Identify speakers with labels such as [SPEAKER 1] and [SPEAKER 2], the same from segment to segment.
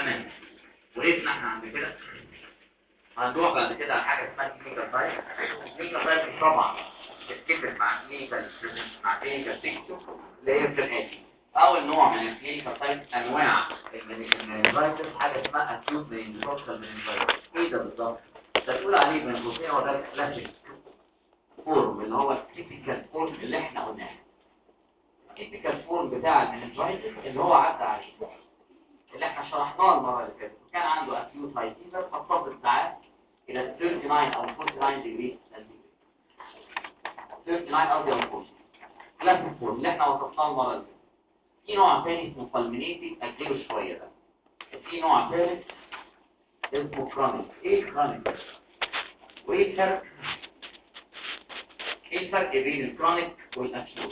[SPEAKER 1] تمام. وقفنا احنا عند كده. هنروح بعد كده على حاجه اسمها كلينيكال تايب. كلينيكال تايب طبعا بتتفق مع كلينيكال بيكتشر اللي هي بتبقى اول نوع من الكلينيكال تايب انواع المننجايتس حاجه اسمها اكيوت مننجايتس. ايه ده بالظبط؟ ده تقول عليه من قوسين هو ده الكلاسيك فورم اللي هو التيبيكال فورم اللي احنا قلناه. التيبيكال فورم بتاع المننجايتس اللي هو عدى عليه اللي احنا شرحناه المره اللي فاتت، كان عنده اكيوت هاي فيفر فتصل ساعات الى 39 او 49 ديجري سنتيجريد. 39 قصدي او 40 كلاسيك فورم اللي احنا وصفناه المره اللي فاتت. في نوع ثاني اسمه فالمينيتنج اجله شويه ده. في نوع ثالث اسمه كرونيك. ايه كرونيك؟ وايه الفرق؟ ايه الفرق بين الكرونيك والاكيوت؟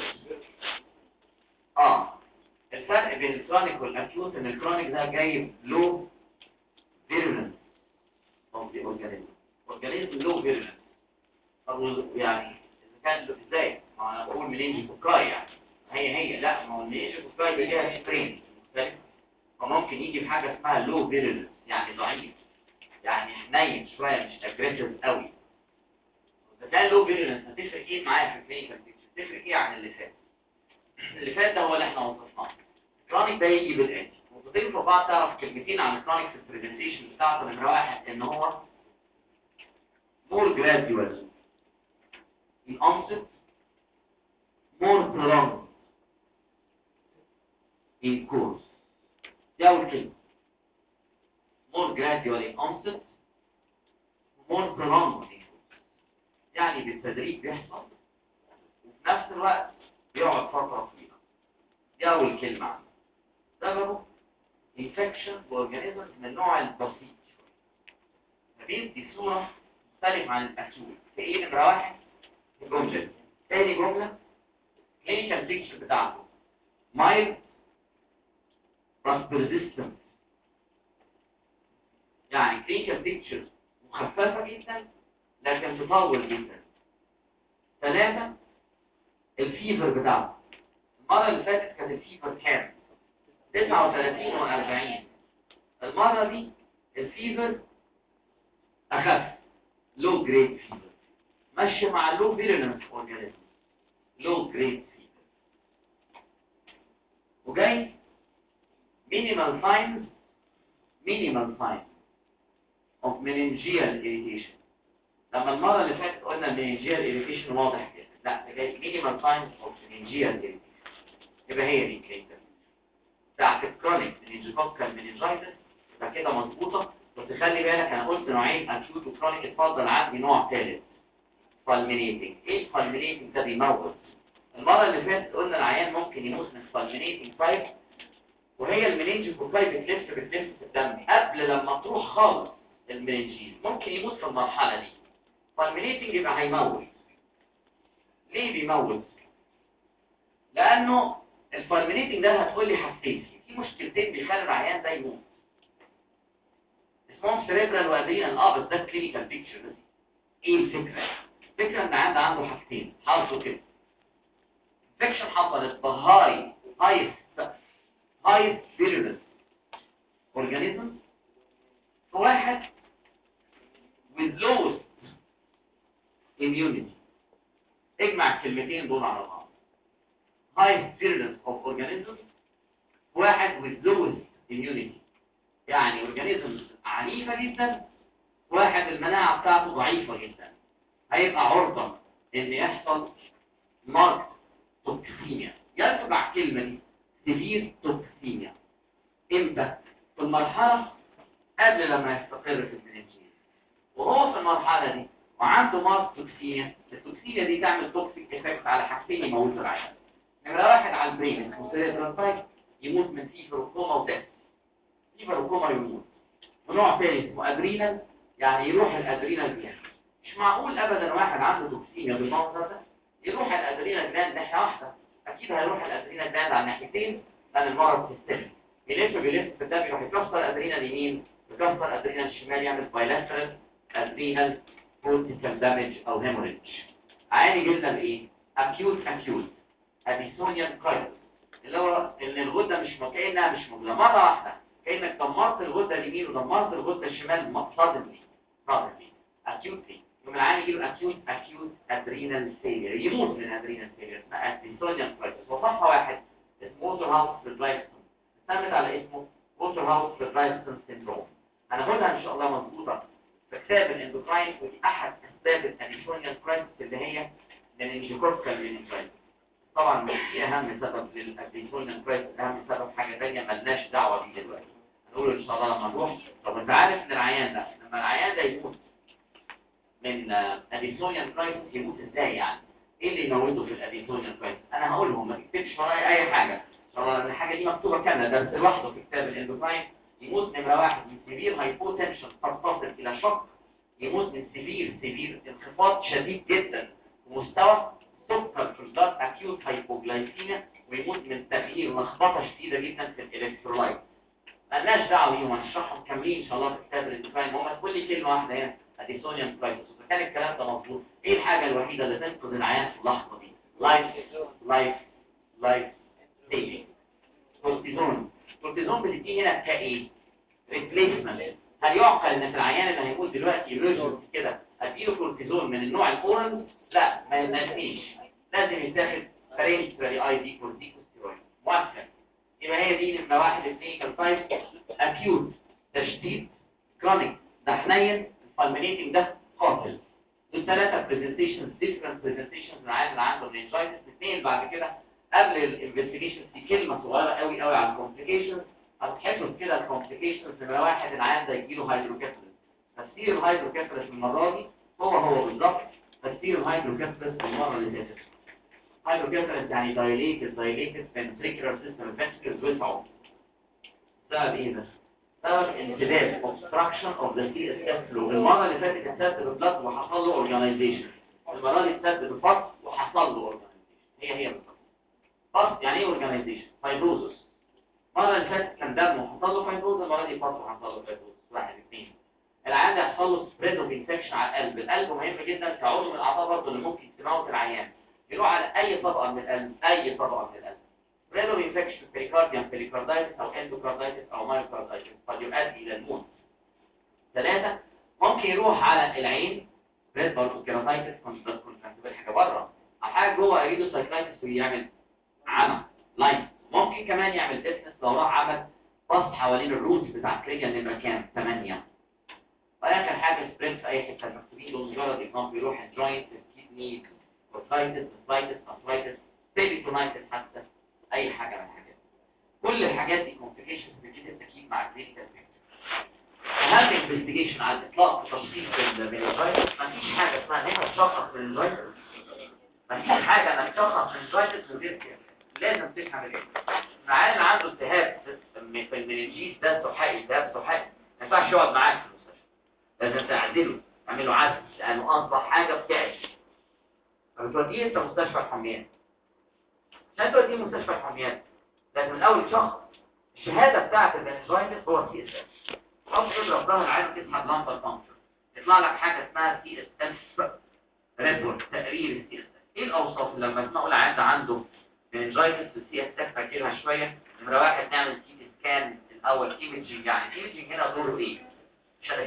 [SPEAKER 1] الفرق بين الكرونيك والاكيوت ان الكرونيك ده جاي لو فيرولنس اوف ذا اورجانيزم لو فيرولنس. طب يعني اذا كان ازاي؟ ما انا بقول منين فوكاي يعني هي لا، ما هو منين فوكاي دي ليها سترين مختلف، فممكن يجي بحاجه اسمها لو فيرولنس يعني ضعيف، يعني حنين شويه مش اجريسيف قوي. اذا كان لو فيرولنس هتفرق ايه معايا في الكلينيكال بيكتشر؟ تفرق ايه عن اللي فات؟ اللي فات ده هو اللي احنا وصفناه. الكرونيك ده يجي بالآتي، وتضيف بعض تعرف كلمتين عن الكرونيك في البرزنتيشن بتاعته. نمرة واحد ان هو more gradual in onset, more prolonged in course. دي أول كلمة. more gradual in onset, more prolonged in course. يعني بالتدريج بيحصل وفي نفس الوقت بيقعد فترة طويلة. دي أول كلمة عنه. سببه infection بأورجانيزم من النوع البسيط. فبيدي صورة مختلف عن الأكيوت. في إيه؟ نمرة واحد الجملة. تاني جملة clinical picture بتاعته mild but persistent، يعني clinical picture مخففة جدا لكن تطول جدا. ثلاثة الفيفر بتاعته. المرة اللي فاتت كانت الفيفر كام؟ 39 و40. المرة دي الفيفر أخف low grade fever، ماشي مع low virulence organism low grade fever. وجاي minimal signs of meningeal irritation. لما المرة اللي فاتت قلنا meningeal irritation واضح جدا، لا ده جاي minimal signs of meningeal irritation. يبقى هي دي الكلينيكال بتاعت الكرونيك meningococcal meningitis. يبقى كده مظبوطة. بس خلي بالك انا قلت نوعين اكيوت وكرونيك، اتفضل عندي نوع ثالث فالمينيتنج. ايه الفالمينيتنج ده؟ بيموت. المرة اللي فاتت قلنا العيان ممكن يموت من فالمينيتنج تايب، وهي المننجوكوكاي بتلف في الدم قبل لما تروح خالص المننجيز، ممكن يموت في المرحلة دي. فالمينيتنج يبقى هيموت. ليه بيموت؟ لأنه الفالمينيتنج ده هتقول لي حاجتين، في مشكلتين بيخلي العيان ده يموت اسمهم سيريبرال وادرينال. بس ده كلينيكال بيكتشر. ايه الفكرة؟ الفكرة ان العيان ده عنده حاجتين حاطه كده. انفكشن حصلت بهاي فيرولنس اورجانيزم في واحد with lowest immunity. اجمع الكلمتين دول على بعض. high virulence of organism واحد with lowest immunity، يعني اورجانيزم عنيفة جدا، واحد المناعة بتاعته ضعيفة جدا، هيبقى عرضة ان يحصل مارك توكسيميا. يتبع الكلمة دي سيفير توكسيميا. امتى؟ في المرحلة قبل لما يستقر في المننجيز، وهو في المرحلة دي وعنده مارك توكسيميا. التوكسيميا دي تعمل توكسيك افكت على حاجتين يموتوا العيان. نمرة واحد على البرين اسمه سيريبرال، يموت من فيفر وكوما وديث. فيفر وكوما يموت. ونوع ثاني اسمه ادرينال، يعني يروح الادرينال جلاند. مش معقول ابدا واحد عنده توكسيميا بالمنظر ده يروح الادرينال جلاند ناحية واحدة. اكيد هيروح الادرينال جلاند على ناحيتين لان المرض سيستمي. يلف في الدم يروح يكسر الادرينال يمين يكسر الادرينال الشمال، يعمل بايلاترال ادرينال كورتيكال دامج او هيموريدج. عادي جدا بايه؟ اكيوت اديسونيان كرايتس، اللي هو ان الغده مش كانها مش موجوده مره واحده، كان كانك دمرت الغده اليمين ودمرت الغده الشمال صادملي acutely. يوم العيان يجيله acute adrenal failure، يموت من adrenal failure، اسمها adrenal crisis. وصفها واحد اسمه ووترهاوس-فريدرايسون، استند على اسمه ووترهاوس-فريدرايسون سيندروم. هناخدها ان شاء الله مظبوطه في كتاب الاندوكراين، ودي احد اسباب الادرينال كرايسيس اللي هي المننجوكوكال مننجايتس. طبعا مش دي اهم سبب للادرينال كرايسيس، اهم سبب حاجه ثانيه مالناش دعوه بيه دلوقتي، هنقول ان شاء الله لما نروح. طب انت عارف ان العيان ده لما العيان ده يموت من ادرينال كرايسيس يموت ازاي يعني؟ ايه اللي يموته في الادرينال كرايسيس؟ انا هقولهم، ما تكتبش ورايا اي حاجه ان شاء الله، لان الحاجه دي مكتوبه كامله درس لوحده في كتاب الاندوكراين. يموت نمره واحد من سيفير هايبوتنشن قد تصل الى شق، يموت من سيفير انخفاض شديد جدا في مستوى سكر في البلاد اكيوت هايبوغلايسيميا، ويموت من تغيير لخبطه شديده جدا في الالكترولايت. مالناش دعوه بيهم، هنشرحهم كاملين ان شاء الله في كتاب الاندوكراين. هم تقول لي كلمه واحده هنا اديسونيوم كرايسيس، وإذا كان الكلام ده مظبوط ايه الحاجه الوحيده اللي تنقذ العيان في اللحظه دي؟ لايف سيفنج كورتيزون. الكورتيزون بتديه هنا كايه؟ ريبليسمنت. هل يعقل ان في العيان اللي هيموت دلوقتي يرجع كده اديله كورتيزون من النوع الاورال؟ لا، ما يناسبش، لازم يتاخد برينترالي اي دي كورتيكوستيرويد مؤكد. يبقى هي دي نمره واحد الكلينيكال تايب، اكيوت تشديد، كرونيك ده حنين، الفالمينيتنج ده قاتل. دول ثلاثه برزنتيشنز، ديفرنت برزنتيشنز العيان اللي عنده مننجايتس. اثنين بعد كده قبل الانفستيجيشن في كلمه صغيره قوي على الكومبليكيشنز. هتحفظ كده الكومبليكيشنز. نمره واحد العيان ده يجيله هيدروكيفالس. تفسير الهيدروكيفالس المره دي هو بالظبط تفسير الهيدروكيفالس المره اللي فاتت. هيدروكيفالس يعني دايليتد ventricular system، ventricles وسعوا. سبب ايه ده؟ سبب انسداد obstruction of the CSF flow. المره اللي فاتت اتسد بالبلد وحصل له اورجانيزيشن، المره دي اتسد بالفص وحصل له اورجانيزيشن. هي بالظبط. فص يعني ايه اورجانيزيشن؟ فايبروزس. المره اللي فاتت كان دم وحصل له فايبروز، المره دي فص وحصل له فايبروز. واحد اثنين. العيان ده يحصل له سبريد اوف انفكشن على القلب. القلب مهم جدا كعضو من الاعضاء برضه اللي ممكن تموت العيان. يروح على اي طبقه من القلب، اي طبقه من القلب. سبريد اوف انفكشن بيريكاردايتس او اندوكاردايتس او مايوكاردايتس قد يؤدي الى الموت. ثلاثه، ممكن يروح على العين، سبريد برضه كيراتايتس، كنت بتبقى حاجه بره، او حاجه جوه اريدوسايكلايتس ويعمل عمى لاين. ممكن كمان يعمل ديسنس لو راح عمل بص حوالين الروت بتاع الكليه نمره كام؟ 8. واخر حاجه سبريد في اي حته المكتوبين دول مجرد اكزامبل، يروح الجوينت، الكيدني، كورتايتس، ارثرايتس، بيريتونايتس، حتى اي حاجه من الحاجات. كل الحاجات دي كومبليكيشنز بتجيب التكييف مع الكلينيكال بيكتشر. اهم انفستيجيشن على الاطلاق في تشخيص المننجايتس، مفيش حاجه اسمها انك تشخص مننجايتس، مفيش حاجه انك تشخص مننجايتس من غير كده. لازم تفهم الايه. العيان اللي عنده التهاب في المننجيز ده سحائي، التهاب سحائي، ما ينفعش يقعد معاك في المستشفى، لازم تعدله، تعمل له عزل، لانه اصبح حاجه بتعش. فبتوديه انت مستشفى الحميات. عشان توديه مستشفى الحميات لازم من اول شخص الشهاده بتاعه المننجايتس هو سي اس اف. او تضرب ظهر العيان تسحب لمبه فانكشن، يطلع لك حاجه اسمها سي اس اف ريبورت، تقرير السي اس اف. ايه الاوصاف لما تسمعوا العيان ده عنده مننجايتس والسي اس اف؟ فاكرها شويه. نمره واحد نعمل سي سكان الاول، ايمجنج. يعني ايمجنج هنا دوره ايه؟ عشان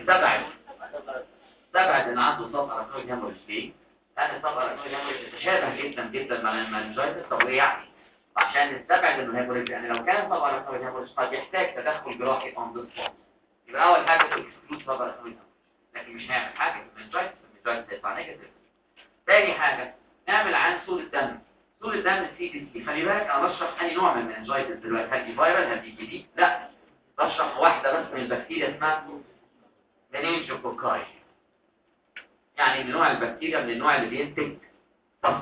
[SPEAKER 1] تستبعد ان عنده سب اركنويد هيموريج. ليه؟ لان السب اركنويد هيموريج تتشابه جدا مع المننجايتس. طب ايه يعني؟ عشان نستبعد انه هيموريج، يعني لو كان سب اركنويد هيموريج قد يحتاج تدخل جراحي اون ذا سبوت. يبقى اول حاجه تكسكلود سب اركنويد، لكن مش هنعمل حاجه في المننجايتس هيطلع نيجاتيف. ثاني حاجه نعمل عن صوره دم. صوره دم السي دي سي. خلي بالك انا بشرح اي نوع من المننجايتس دلوقتي، هل دي فيرال هل دي جديد؟ لا، بشرح واحده بس من البكتيريا اسمها مننجوكوكاي، يعني من نوع البكتيريا من النوع اللي بينتج فص.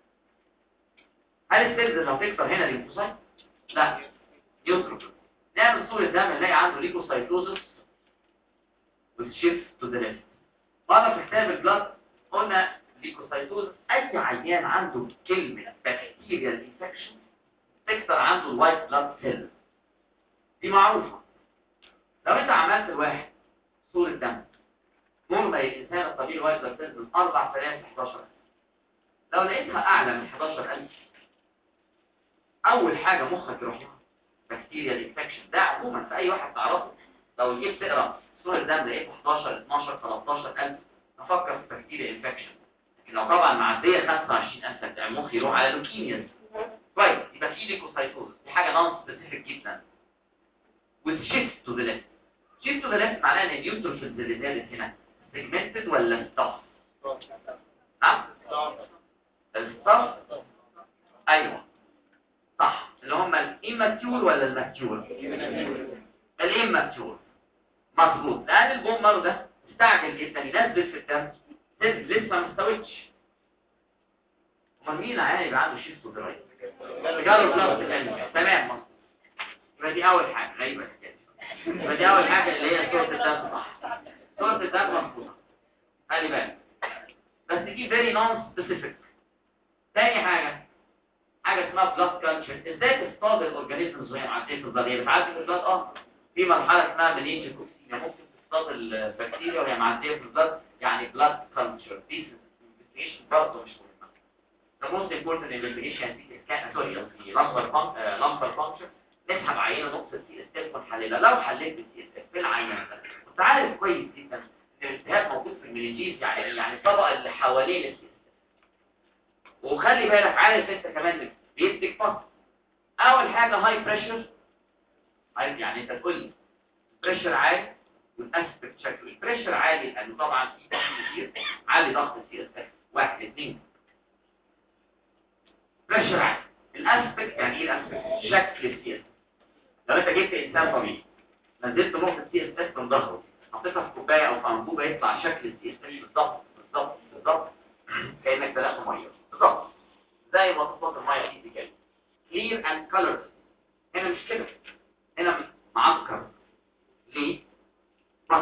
[SPEAKER 1] هل السيلز اللي هتكسر هنا ليمفوسايت؟ لا، يوتروفيل. نعمل صورة دم نلاقي عنده ليكوسايتوزس والشيفت تو ذا ليفت. مرة في كتاب البلاد قلنا ليكوسايتوزس اي عيان عنده كلمة بكتيريال انفكشن تكسر عنده الوايت بلاد سيل، دي معروفة. لو انت عملت الواحد صورة دم مرمى الإنسان الطبيعي وايت بلاد سيلز من 4000 ل 11000، لو لقيتها أعلى من 11000 أول حاجة مخك يروح لها بكتيريال انفكشن. ده عموما في اي واحد تعرفه لو جيت تقرا صور الدم لقيت 11 12 13000 نفكر في بكتيريال انفكشن. لكن لو طبعا معديه 25000 بتاع المخ يروح على لوكيميا. كويس، يبقى في ليكوسايتوز دي حاجه نون سبيسيفيك جدا. والشيفت تو ذا ليفت، شيفت تو ذا ليفت معناها ان النيوتروفيلز اللي زادت هنا سيجمنتد ولا ستاف؟ نعم الستاف. ايوه صح، اللي هم الاماتيور ولا الماتيور؟ الاماتيور مظبوط، لان البون مارو ده استعجل جدا ينزل في الدم لسه ما استوتش. امال مين عيان يبقى عنده شيفت تو ذا رايت؟ جاله بلاستيك. تمام مظبوط. يبقى دي اول حاجه غريبه كده. يبقى دي اول حاجه اللي هي صوره الدم صح، صوره الدم مظبوطه، خلي بالك. بس دي فيري نون سبيسيفيك. تاني حاجه اسمها بلاد كالتشر. ازاي تصطاد الاورجانيزمز وهي معديه في البلاد؟ هي بتعدي في البلاد في مرحله اسمها منينجوكوكسيميا، ممكن تصطاد البكتيريا وهي معديه في البلاد، يعني بلاد كالتشر. دي انفستيجيشن برضه مش مهمه. The most important investigation في lumbar puncture نسحب عينه نقطه سي اس اف ونحللها. لو حللت السي اس اف في العينه ده كنت عارف كويس جدا ان الالتهاب موجود في المننجيز، يعني الطبقه اللي حوالين السي اس اف. وخلي بالك عارف انت كمان بيديك فصل. اول حاجه هاي بريشر، يعني انت تقول لي بريشر عالي والاسبكت شكله البريشر عالي لانه طبعا في ضغط كتير، عالي ضغط السي اس اف 1 2. بريشر عالي. الاسبكت يعني ايه الاسبكت؟ شكل السي اس. لو انت جبت انسان طبيعي نزلت نقطه سي اس اف من ظهره حطيتها في كوبايه او في انبوبه يطلع شكل السي اس اف بالظبط بالظبط بالظبط كانك دلقت ميه بالظبط زي ما تصفط الميه دي كده. clear and color. هنا مش كده، هنا معكر. ليه؟ بص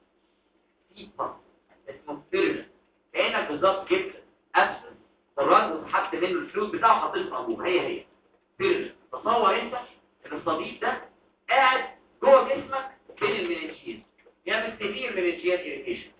[SPEAKER 1] في بص اسمه بيرل، كانك بالظبط جبت اسفل الراجل وسحبت منه الفلوس بتاعه وحطيته في انبوبه. هي بيرل. تصور انت ان الصديق ده قاعد جوه جسمك بين المننجيز، يعمل سيفير مننجيال اريتيشن.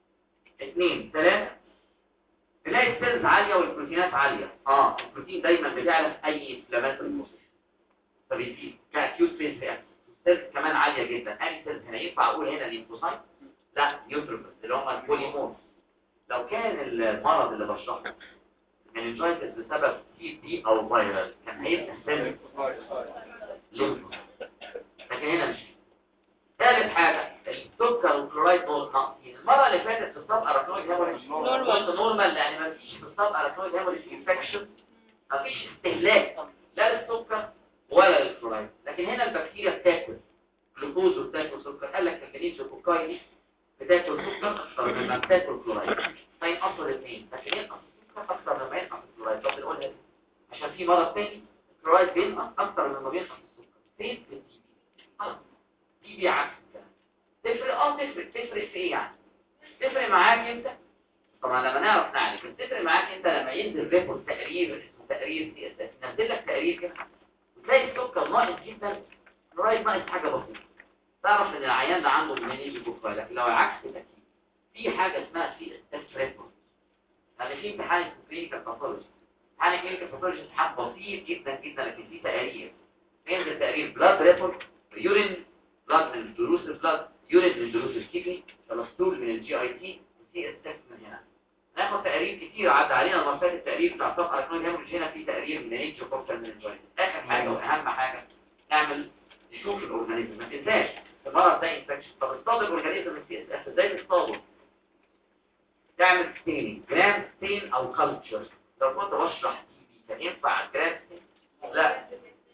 [SPEAKER 1] 2 3 تلاقي السيلز عاليه والبروتينات عاليه. البروتين دايما بتعلى في اي انفلاماتوري بروسيس فبيزيد كاكيوت فيز رياكشن. السيلز كمان عاليه جدا. اي سيلز هنا ينفع اقول هنا ليمفوسايت؟ لا، نيوتروفيلز اللي هم البوليمورف. لو كان المرض اللي بشرحه مننجايتس بسبب تي بي او فيروس كان هيبقى سيل ليمفوسايت، لكن هنا مش. ثالث حاجه السكر والكلورايد دول ناقصين. المره اللي فاتت في الصف اراكنويد هيموريج نورمال لان ما فيش في الصف اراكنويد هيموريج انفكشن، ما فيش استهلاك لا للسكر ولا للكلورايد. لكن هنا البكتيريا بتاكل جلوكوز وبتاكل سكر. قال لك المنينجوكوكاي دي بتاكل سكر اكثر مما بتاكل كلورايد، فينقص الاثنين. لكن ينقص السكر اكثر مما ينقص الكلورايد. طب بنقولها دي عشان في مرض ثاني الكلورايد بينقص اكثر مما بينقص السكر. فين في التي بي؟ دي بي عكس كده. تفرق في ايه يعني؟ تفرق معاك انت طبعا لما نعرف نعرف. تفرق معاك انت لما ينزل ريبورت تقرير اسمه تقرير سي اس اف، ينزل لك تقرير كده وتلاقي السكر ناقص جدا، الكلورايد ناقص حاجه بسيطه، تعرف ان العيان ده عنده منينجوكوكاي. لكن لو العكس كده في حاجه اسمها سي اس اف ريبورت. يعني في امتحان اسمه كلينيكال باثولوجي. امتحان الكلينيكال باثولوجي امتحان بسيط جدا جدا لكن فيه تقارير. ينزل تقرير بلاد ريبورت، يورين بلاد من دروس البلاد، يورين من دروس الكيدني، كوليسترول من الجي اي تي، وسي اس اف من هنا. ناخد تقارير كتير عدى علينا المره اللي فاتت. التقرير بتاع صف اراكنويد هيموريج هنا في تقرير من منينجوكوكال مننجايتس. اخر حاجه واهم حاجه نعمل نشوف الاورجانيزم. ما تنساش المرض ده انفكشن. طب اصطاد الاورجانيزم السي اس اف ازاي تصطاده؟ تعمل ستيننج، جرام ستين او كلتشر. لو كنت بشرح تي بي كان ينفع جرام ستين؟ لا،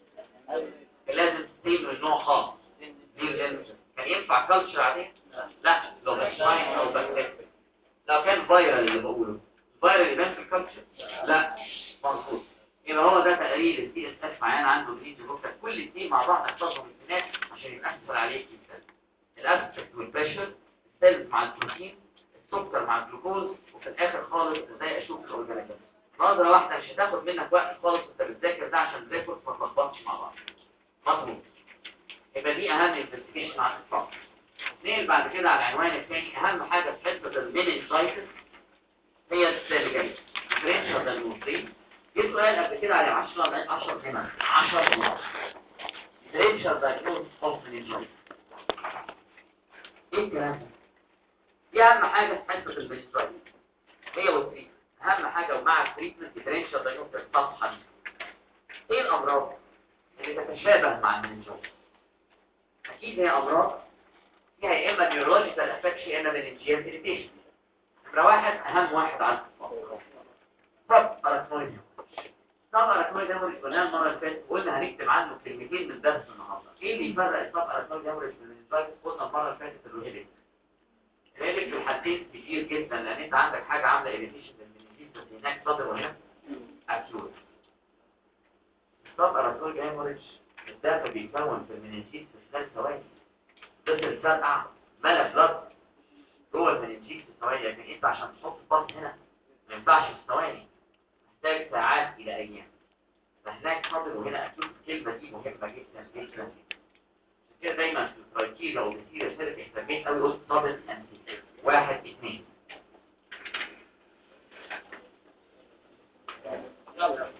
[SPEAKER 1] لازم ستين من نوع خاص. كان ينفع كلتشر عليه؟ لا، لو بشراين او بكتيريا. لو كان فيرال اللي بقوله فيرال يبان في الكلتشر؟ لا مظبوط. يبقى هو ده تقرير السي اس اف معانا عنده منينجوكوكاي. كل الاثنين مع بعض نحفظهم الاثنين عشان يبقى اسهل عليك جدا. الاسبكت والبريشر، السيلز مع البروتين، السكر مع الجلوكوز، وفي الاخر خالص ازاي اشوف الاورجانيزم. نظره واحده مش هتاخد منك وقت خالص وانت بتذاكر ده عشان الريبورت ما تلخبطش مع بعض. مظبوط. يبقى دي اهم انفستيجيشن على الاطلاق. اثنين بعد كده على العنوان الثاني اهم حاجه في حته المينينجايتس هي اللي جايه ديفرنشال دايجنوستيك. جه سؤال قبل كده على 10 10 هنا 10 نقط. differential diagnosis of meningitis. ايه الكلام ده؟ دي اهم حاجه في حصه المينسترايتس هي والتريتمنت. اهم حاجه ومع التريتمنت differential diagnosis الصفحه دي. ايه الامراض اللي تتشابه مع المينجايتس؟ اكيد هي امراض فيها يا اما نيورولوجيكال افكشن يا اما مننجيال اريتيشن. نمره واحد اهم واحد على الاطلاق سب اراكنويد. سب اراكنويد هيموريج قلنا المره اللي فاتت قلنا هنكتب عنه كلمتين من درس النهارده. ايه اللي يفرق السب اراكنويد هيموريج من المننجايتس؟ قلنا المره اللي فاتت الروهيدك. الروهيدك في الحالتين كتير جدا لان انت عندك حاجه عامله اريتيشن للمننجيز بس هناك صدر وهنا اكيوت. السب اراكنويد هيموريج الدافع بيتكون في المننجيز في خلال ثواني. طفل فرقع ملا بلاد جوه المننجيز في ثواني، لكن انت عشان تحط الباص هنا ما ينفعش في ثواني، محتاج ساعات الى ايام. فهناك صدر وهنا اكيد الكلمه دي مهمه جدا جدا. كده دايما في الكرايتيريا او بتصير شركه اهتميت قوي قلت صدر انتي 1 2. يلا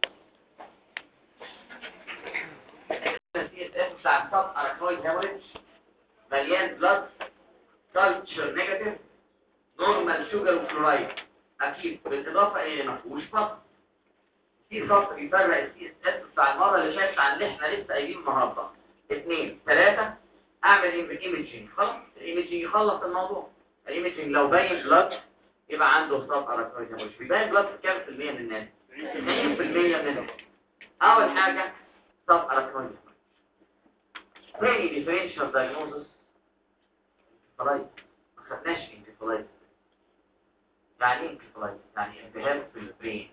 [SPEAKER 1] السي بتاع السب اراكنويد هيموريج مليان بلاد كالتشر نيجاتيف نورمال شوجر وكلورايد اكيد، بالاضافه الى ما فيهوش فصل. في فصل بيفرق السي اس اس بتاع المره اللي فاتت عن اللي احنا لسه قايلينه النهارده. 2 3 اعمل ايميجينج. خلاص الايميجينج يخلص الموضوع. الايميجينج لو باين بلاد يبقى عنده سب اراكنويد هيموريج. بيبان بلاد في كام في المية من الناس؟ 90% من الناس. اول حاجه سب اراكنويد هيموريج. ثاني ديفرنشال دايجنوستس انكفالايتس. ما خدناش انكفالايتس. يعني ايه انكفالايتس؟ يعني التهاب في البرين.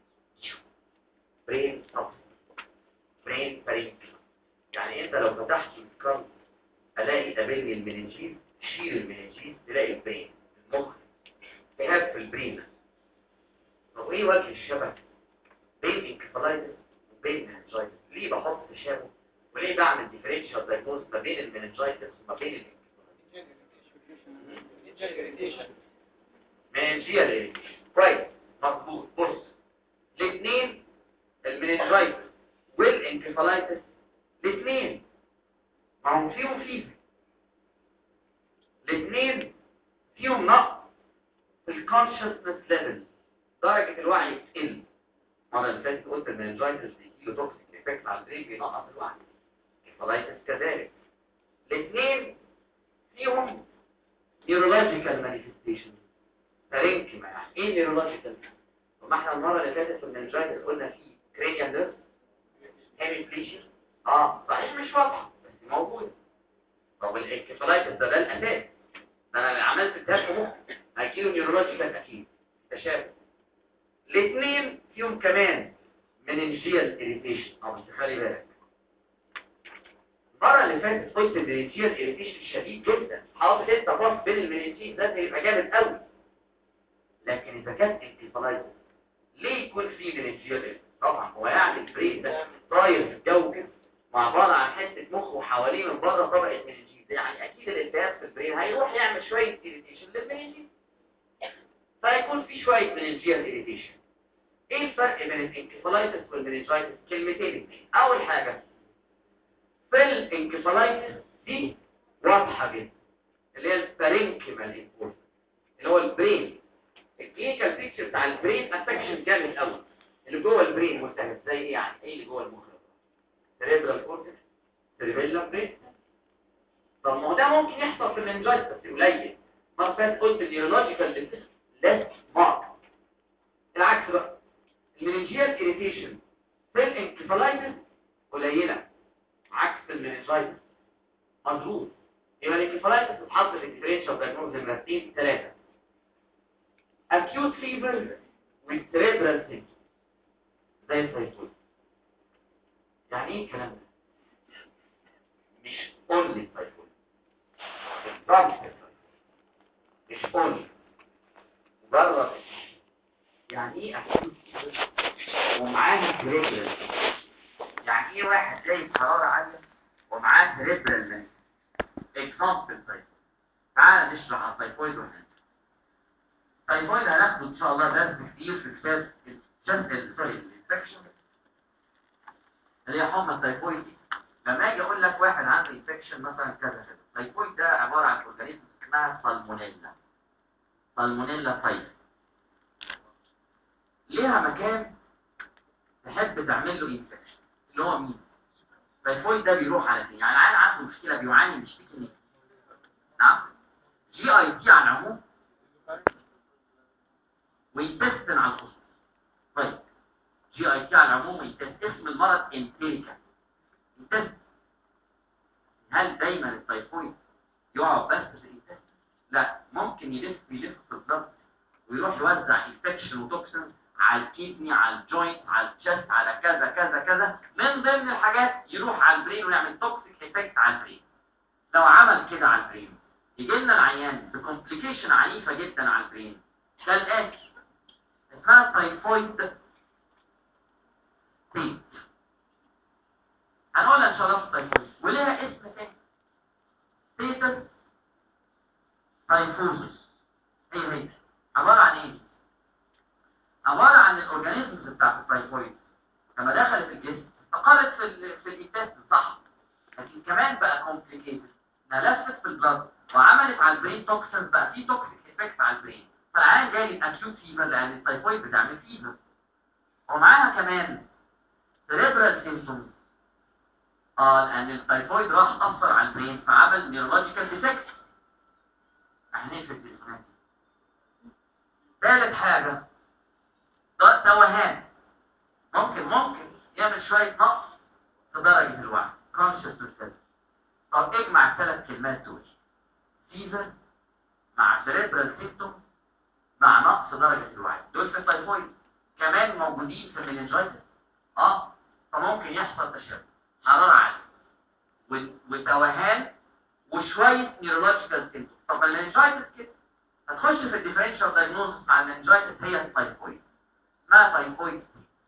[SPEAKER 1] برين برين بارينكيوم. يعني انت لو فتحت السكال الاقي قابلني المننجيز، شيل المننجيز تلاقي البرين المخ التهاب في البرين. طب ايه وجه الشبه بين انكفالايتس وبين مننجايتس؟ ليه بحط تشابه وليه بعمل ديفرنشال دايجنوز ما بين المننجايتس وما بين الانكفالايتس؟ مننجيال اريتيشن. كويس مظبوط. بص الاثنين المننجايتس والانكفالايتس الاثنين ما هم فيهم فيفر، الاثنين فيهم نقص في الكونشسنس ليفل، درجه الوعي بتقل. المره اللي فاتت قلت المننجايتس بيجيله توكسيك افكت على البرين بينقص الوعي، الانكفالايتس كذلك. الاثنين فيهم نيورولوجيكال مانيفستيشن. بارينكيما. يعني ايه نيورولوجيكال؟ وما احنا المره اللي فاتت في المننجايتس قلنا في كرينيال نيرف هيميبليجيا. صحيح مش واضحه بس موجوده. طب الانكفالايتس ده الاساس. ده انا عملت التهاب مخ هيجيله نيورولوجيكال اكيد تشابه. الاثنين فيهم كمان مننجيال اريتيشن. بس خلي بالك المره اللي فاتت قلت المننجيال اريتيشن شديد جدا، حاطط انت باص بين المننجيز ده هيبقى جامد قوي. لكن اذا كانت انكفالايتس ليه يكون في مننجيال اريتيشن؟ طبعا هو يعني البرين ده طاير في الجو كده وعباره عن حته مخ وحواليه من بره طبقه مننجيز، يعني اكيد الالتهاب في البرين هيروح يعمل شويه اريتيشن للمننجيز فيكون في شويه مننجيال اريتيشن. ايه الفرق بين الانكفالايتس والمننجايتس؟ كلمتين اتنين. اول حاجه في الانكفالايتس دي واضحه جدا اللي هي البارينكيمال انفورس اللي هو البرين. الكلينيكال بيكتشر بتاع البرين افكشن جامد قوي اللي جوه البرين ملتهب. زي ايه يعني؟ ايه اللي جوه المخ؟ سيريبرال كورتكس، سيريبيلم برين. طب ما هو ده ممكن يحصل في المننجايتس بس قليل. مرة فاتت قلت النيورولوجيكال ليس مارك. العكس بقى المننجيال اريتيشن في الانكفالايتس قليله عكس المننجايتس. مظبوط. يبقى الانكفالايتس بتتحط في الديفرنشال دايجنوز المرتين 3 acute fever with cerebral symptoms زي التايفويد. يعني ايه الكلام ده؟ مش only التايفويد، مش only مجرد. يعني ايه acute fever ومعاها cerebral؟ يعني ايه واحد جاي حراره عاليه ومعاه cerebral اكزامبل طيب. تعال نشرح على التايفويد والهند. التايفويد هناخده ان شاء الله درس كتير في كتاب الانفكشن اللي هي حمى التايفويد لما اجي اقول لك واحد عنده انفكشن مثلا كذا كذا، التايفويد ده عباره عن اورجانيزم اسمها سالمونيلا. سالمونيلا تايف ليها مكان تحب تعمل له انفكشن، اللي هو مين؟ التايفويد ده بيروح على فين؟ يعني العيان عنده مشكله بيعاني من شكل، نعم، جي اي تي على العموم وينتستن على الخصوص. طيب جي اي تي على العموم وينتستن، اسم المرض انتيريكا انتستن. هل دايما التايفويد يقعد بس في الانتستن؟ لا، ممكن يلف في الضغط ويروح يوزع انفكشن وتوكسين على الكيدني، على الجوينت، على الشست، على كذا كذا كذا. من ضمن الحاجات يروح على البرين ويعمل توكسيك افكت على البرين. لو عمل كده على البرين يجي لنا العيان بكومبليكيشن عنيفه جدا على البرين كالاتي، اسمها تايفويد ستيت. هنقولها ان شاء الله في التايفويد وليها اسم تاني، ستيتس تايفوزس. هي عباره عن ايه؟ عباره عن الاورجانيزمز بتاعت التايفويد لما دخلت الجسم استقرت في الانتستين، صح، لكن كمان بقى كومبليكيتد انها لفت في البلد وعملت على البرين توكسنز، بقى في توكسيك افكت على البرين، فالعيان جاي اكيوت فيفر لان التايفويد بتعمل فيفر، ومعاها كمان سيريبرال سيمبتومز. لان التايفويد راح اثر على البرين فعمل نيورولوجيكال ديفكت. هنقفل التليفونات. ثالث حاجه توهان، ممكن يعمل شويه نقص في درجه الوعي consciousness. طب اجمع الثلاث كلمات دول، فيفر مع سيريبرال سيمبتوم مع نقص درجه الوعي، دول في التايفويد. كمان موجودين في المننجايتس. فممكن يحصل تشبع، حراره عاليه وتوهان وشويه نيورولوجيكال سيمبتوم. طب المننجايتس كده هتخش في الديفرنشال دايجنوستس مع المننجايتس، هي التايفويد اسمها تايفويد.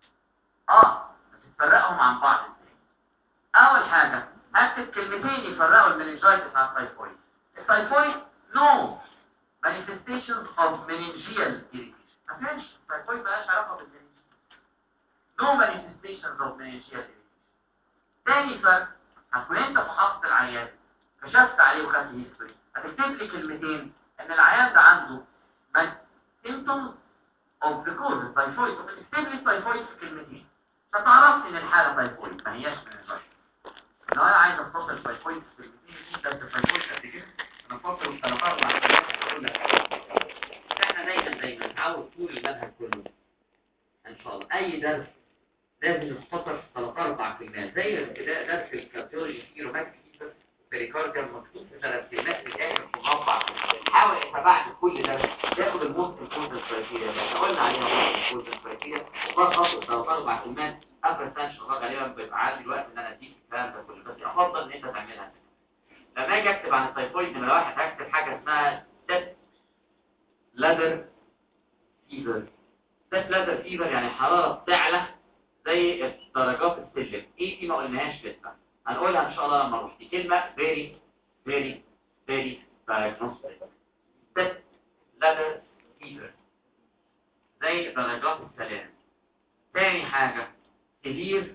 [SPEAKER 1] بتفرقهم عن بعض ازاي؟ اول حاجه هكتب كلمتين يفرقوا المننجايتس عن التايفويد. التايفويد نو manifestations of meningeal irritation. ما فيش التايفويد مالهاش علاقه بالمننجيال. no manifestations of meningeal irritation. تاني فرق، هتكون انت فحصت العيان كشفت عليه وخدت هيستوري، هتكتب لي كلمتين ان العيان ده عنده symptoms of the cause التايفويد، وتكتب لي التايفويد في كلمتين فتعرفني ان الحاله تايفويد ما هياش مننجايتس. لو انا عايز افصل التايفويد في كلمتين بس التايفويد قد كده، انا افصل الثلاث مع اقول لك احنا دايما نتعود طول المنهج كله ان شاء الله اي درس لازم نختصر في 3-4 كلمات، زي درس الكارديولوجي في روماتيك فيبر بريكارديال مكتوب في 3 كلمات في الاخر في مربع. حاول انت بعد كل درس تاخد الموست امبورتنت كرايتيريا اللي احنا قلنا عليها، موست امبورتنت كرايتيريا، وتخصص 3-4 كلمات. قبل ان شاء الله غالبا بيبقى عندي الوقت ان انا اديك الكلام ده كله، بس افضل ان انت تعملها. لما اجي اكتب عن التايفويد نمره 1 هكتب حاجه اسمها ستيب لادر فيفر. ستيب لادر فيفر يعني حراره بتعلى زي درجات السلم. ايه دي؟ ما قلناهاش لسه، هنقولها ان شاء الله لما نروح. دي كلمه very diagnostic. ستيب لادر فيفر زي درجات السلام. تاني حاجه severe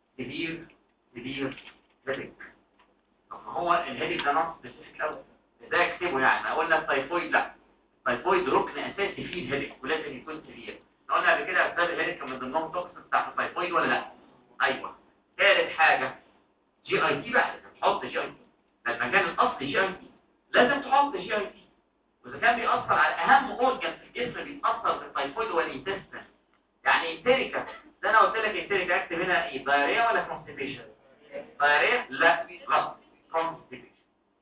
[SPEAKER 1] headache. هو الهيديك ده نص سبيسيفيك قوي، ازاي اكتبه يعني؟ قلنا التايفويد لا، التايفويد ركن اساسي فيه الهيديك ولازم يكون سيفير. قلنا قبل كده اسباب الهيديك من ضمنهم توكسين بتاعت التايفويد ولا لا؟ ايوه. ثالث حاجه جي اي تي بقى، تحط جي اي تي، ده المكان الاصلي جي اي تي، لازم تحط جي اي تي. واذا كان بيأثر على اهم اورجن في الجسم بيتأثر في التايفويد هو الانتستين. يعني انتريكا، ده انا قلت لك انتريكا اكتب هنا ايه؟ دايريا ولا كونستيبيشن؟ دايريا لا غلط، كونستيبيشن.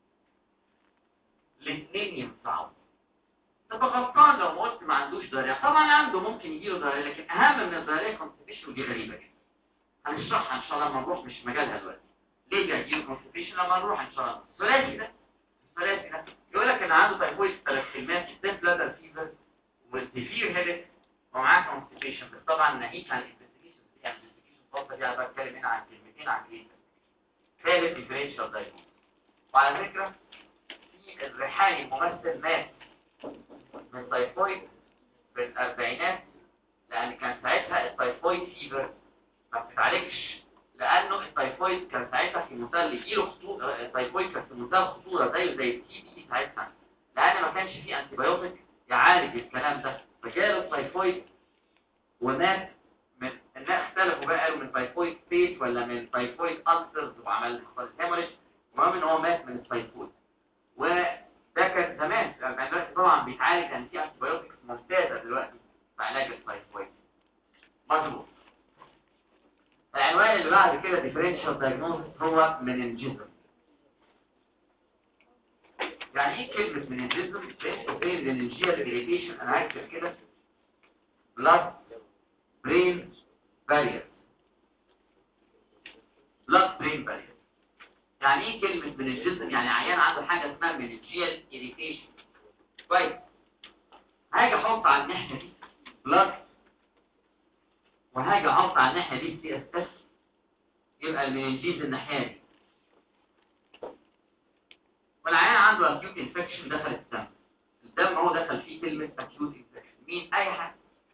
[SPEAKER 1] الاثنين ينفعوا. تبقى غلطان لو ما قلت ما عندوش دايريا، طبعا عنده ممكن يجيله دايريا، لكن اهم من الدايريا كونستيبيشن، ودي غريبه جدا هنشرحها ان شاء الله لما نروح، مش مجالها دلوقتي. ليه بيجيله كونستيبيشن لما نروح ان شاء الله. الثلاثي ده يقول لك ان عنده تايفويد 3 كلمات، ستيب لادر فيفر وسيفير هيدك ومعاه كونستيبيشن. بس طبعا ناهيك عن الانفستيجيشن دي، يعني الانفستيجيشن الخاصه دي انا بتكلم هنا عن كلمتين عن ايه؟ ثالث ديفرنشال دايجنوستس. وعلى فكره في الريحاني الممثل مات من تايفويد في الاربعينات، لان كان ساعتها التايفويد فيفر ما بتتعالجش لانه التايفويد كان ساعتها في منتهى اللي يجيله خطوره، التايفويد كان في منتهى الخطوره زيه زي التي بي ساعتها، لان ما كانش فيه انتي بايوتيك يعالج الكلام ده، فجاله التايفويد ومات. من الناس اختلفوا بقى قالوا من تايفويد فيت ولا من تايفويد ألسرز وعمل حصل هيموريج. المهم ان هو مات من التايفويد، وده كان زمان. دلوقتي طبعا بيتعالج، لان في انتيبيوتكس ممتازه دلوقتي في علاج التايفويد. مظبوط. العنوان اللي بعد كده ديفرنشال دايجنوستس هو مننجيزم. يعني ايه كلمه مننجيزم؟ بين وبين مننجيال اريتيشن انا هكتب كده بلاد برين بارير. بلاد برين بارير يعني ايه كلمه مننجيزم؟ يعني عيان عنده حاجه اسمها مننجيال اريتيشن. كويس. هاجي احط على الناحيه دي بلاد، وهاجي احط على الناحيه دي سي اس اس، يبقى المننجيز الناحيه دي. والعيان عنده اكيوت انفكشن دخل الدم هو دخل فيه كلمه اكيوت انفكشن. مين؟ اي حاجه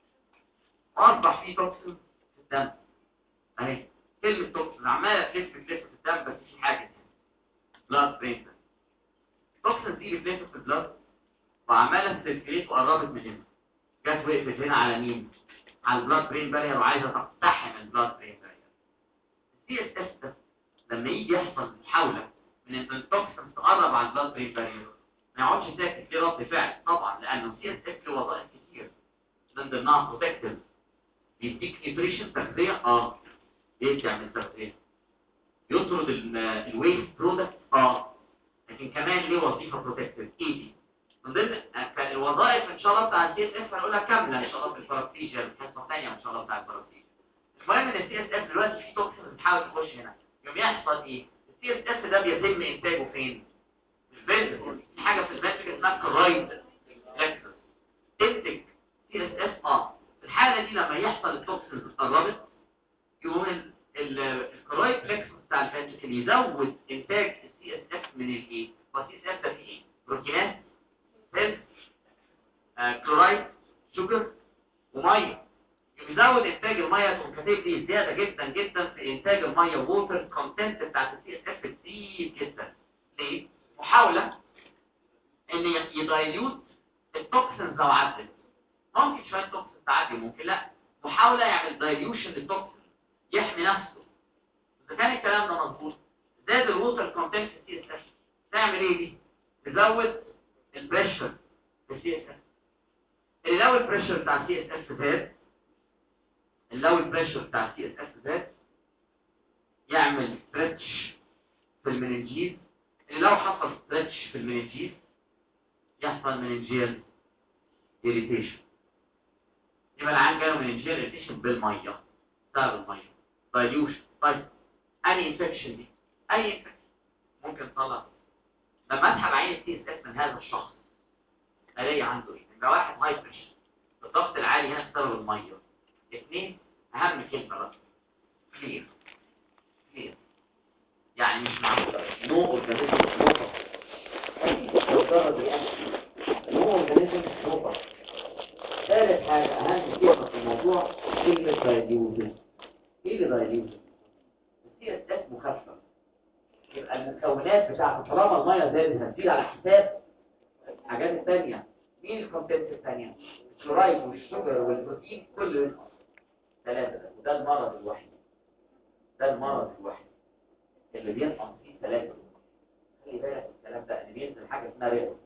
[SPEAKER 1] اصبح فيه توكسين في الدم. اهي كلمه توكسين عماله تلف في الدم، بس في حاجه بلاد برين. التوكسين دي بتلف في البلاد وعماله تسيركليت وقربت من هنا، جت وقفت هنا على مين؟ على البلاد برين بارير، وعايزه تقتحم البلاد برين بارير. السي اس اس ده لما يجي يحصل محاوله من ان التوكسين تقرب على البلاد برين بارير، ما يقعدش ساكت، في رد فعل طبعا، لانه السي اس اس له وظائف كتير من ضمنها بروتكتيف. بيديك نيوتريشن تغذيه، ايه تعمل تغذيه، يطرد الويست برودكت، لكن كمان ليه وظيفه بروتكتيف. ايه دي؟ من ضمن الوظائف ان شاء الله بتاع السي اس اس هنقولها كامله ان شاء الله في البارابتيجر، حصه ثانيه ان شاء الله بتاع البارابتيجر. المهم ان السي اس اس دلوقتي في توكسين بتحاول تخش هنا، يوم يحصل ايه؟ السي اس اس ده بيتم انتاجه فين؟ في الفنتركل. في حاجه في الفنتركل اسمها كرايد بلكسس تنتج سي اس اس. في الحاله دي لما يحصل التوكسين اتقربت، يقوم الكرايد بلكسس بتاع الفنتركل يزود انتاج السي اس اس من الايه؟ والسي اس اس ده فيه ايه؟ بروتينات، سيل، كلورايد، شوجر، وميه. يزود انتاج الميه، تقوم كاتب لي زياده جدا جدا في انتاج الميه، ووتر كونتنت بتاعت السي اس اف كتير جدا. ليه؟ محاوله ان يدايليوت التوكسينز لو عدت. ممكن شويه توكسين تعدي، ممكن لا. محاوله يعمل دايليوشن للتوكسين يحمي نفسه. اذا كان الكلام ده مظبوط، زاد الووتر كونتنت في السي اس اف، تعمل ايه دي؟ تزود البريشر في السي اس اف. اللي لو البريشر بتاع السي اس اف زاد، اللو البريشر بتاع السي اس اف زاد، يعمل ستريتش في المننجيز. اللي لو حصل ستريتش في المننجيز يحصل مننجيال إيريتيشن. يبقى العيان جاله مننجيال إيريتيشن بالميه، بسبب الميه دايليوشن. طيب اني انفكشن دي؟ اي انفكشن ممكن تطلع. لما اسحب عين السي اس اف من هذا الشخص الاقي عنده ايه؟ يبقى واحد هاي بريشر، الضغط العالي هنا بسبب الميه. اثنين، اهم كلمه بقى، كلير. كلير يعني مش معقول نو اورجانيزم نقطه، مجرد رياكشن نو اورجانيزم نقطه. ثالث حاجه اهم كلمه في الموضوع كلمه دايليوزن. ايه اللي دايليوزن؟ السي اس اس مخفف، يبقى المكونات بتاعته طالما الميه زادت هتزيد على حساب الحاجات الثانيه. مين الكونتنت الثانيه؟ الكلورايد والشوجر والبروتين كله ينقص. ثلاثه ده، وده المرض الوحيد، ده المرض الوحيد اللي بينقص فيه ثلاثه. خلي بالك الكلام ده اللي بينزل حاجه اسمها ريقه.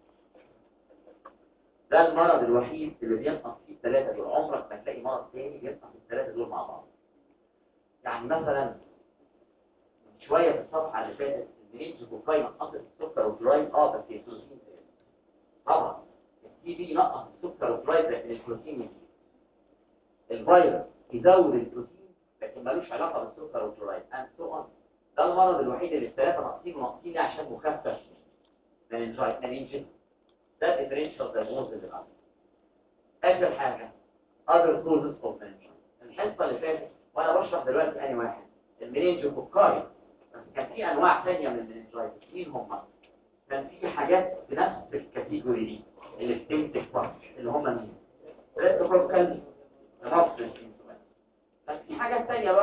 [SPEAKER 1] ده المرض الوحيد اللي بينقص فيه الثلاثه دول. عمرك ما تلاقي مرض تاني بينقص الثلاثه دول مع بعض. يعني مثلا شويه في الصفحه اللي فاتت المنينج كوكاي نقصت السكر والكلورايد، بس البروتين طبعا التي بي ينقص السكر والكلورايد لكن البروتين يزيد. الفيروس يزود البروتين لكن ملوش علاقه بالسكر والكلورايد اند سو اون. ده المرض الوحيد اللي الثلاثه ناقصين وناقصين عشان مخفف مننجيت. ده ديفرنشال دايجنوز اللي بعده. اخر حاجه other causes of meningitis. الحصه اللي فاتت وانا بشرح دلوقتي انهي واحد؟ المنينجوكوكاي، بس كان في انواع ثانيه من المننجايتس. مين هم؟ كان في حاجات في نفس الكاتيجوري دي اللي بتمسك فرق، اللي هم مين؟ ريتروكوكال، بس في حاجات ثانيه بقى اذرز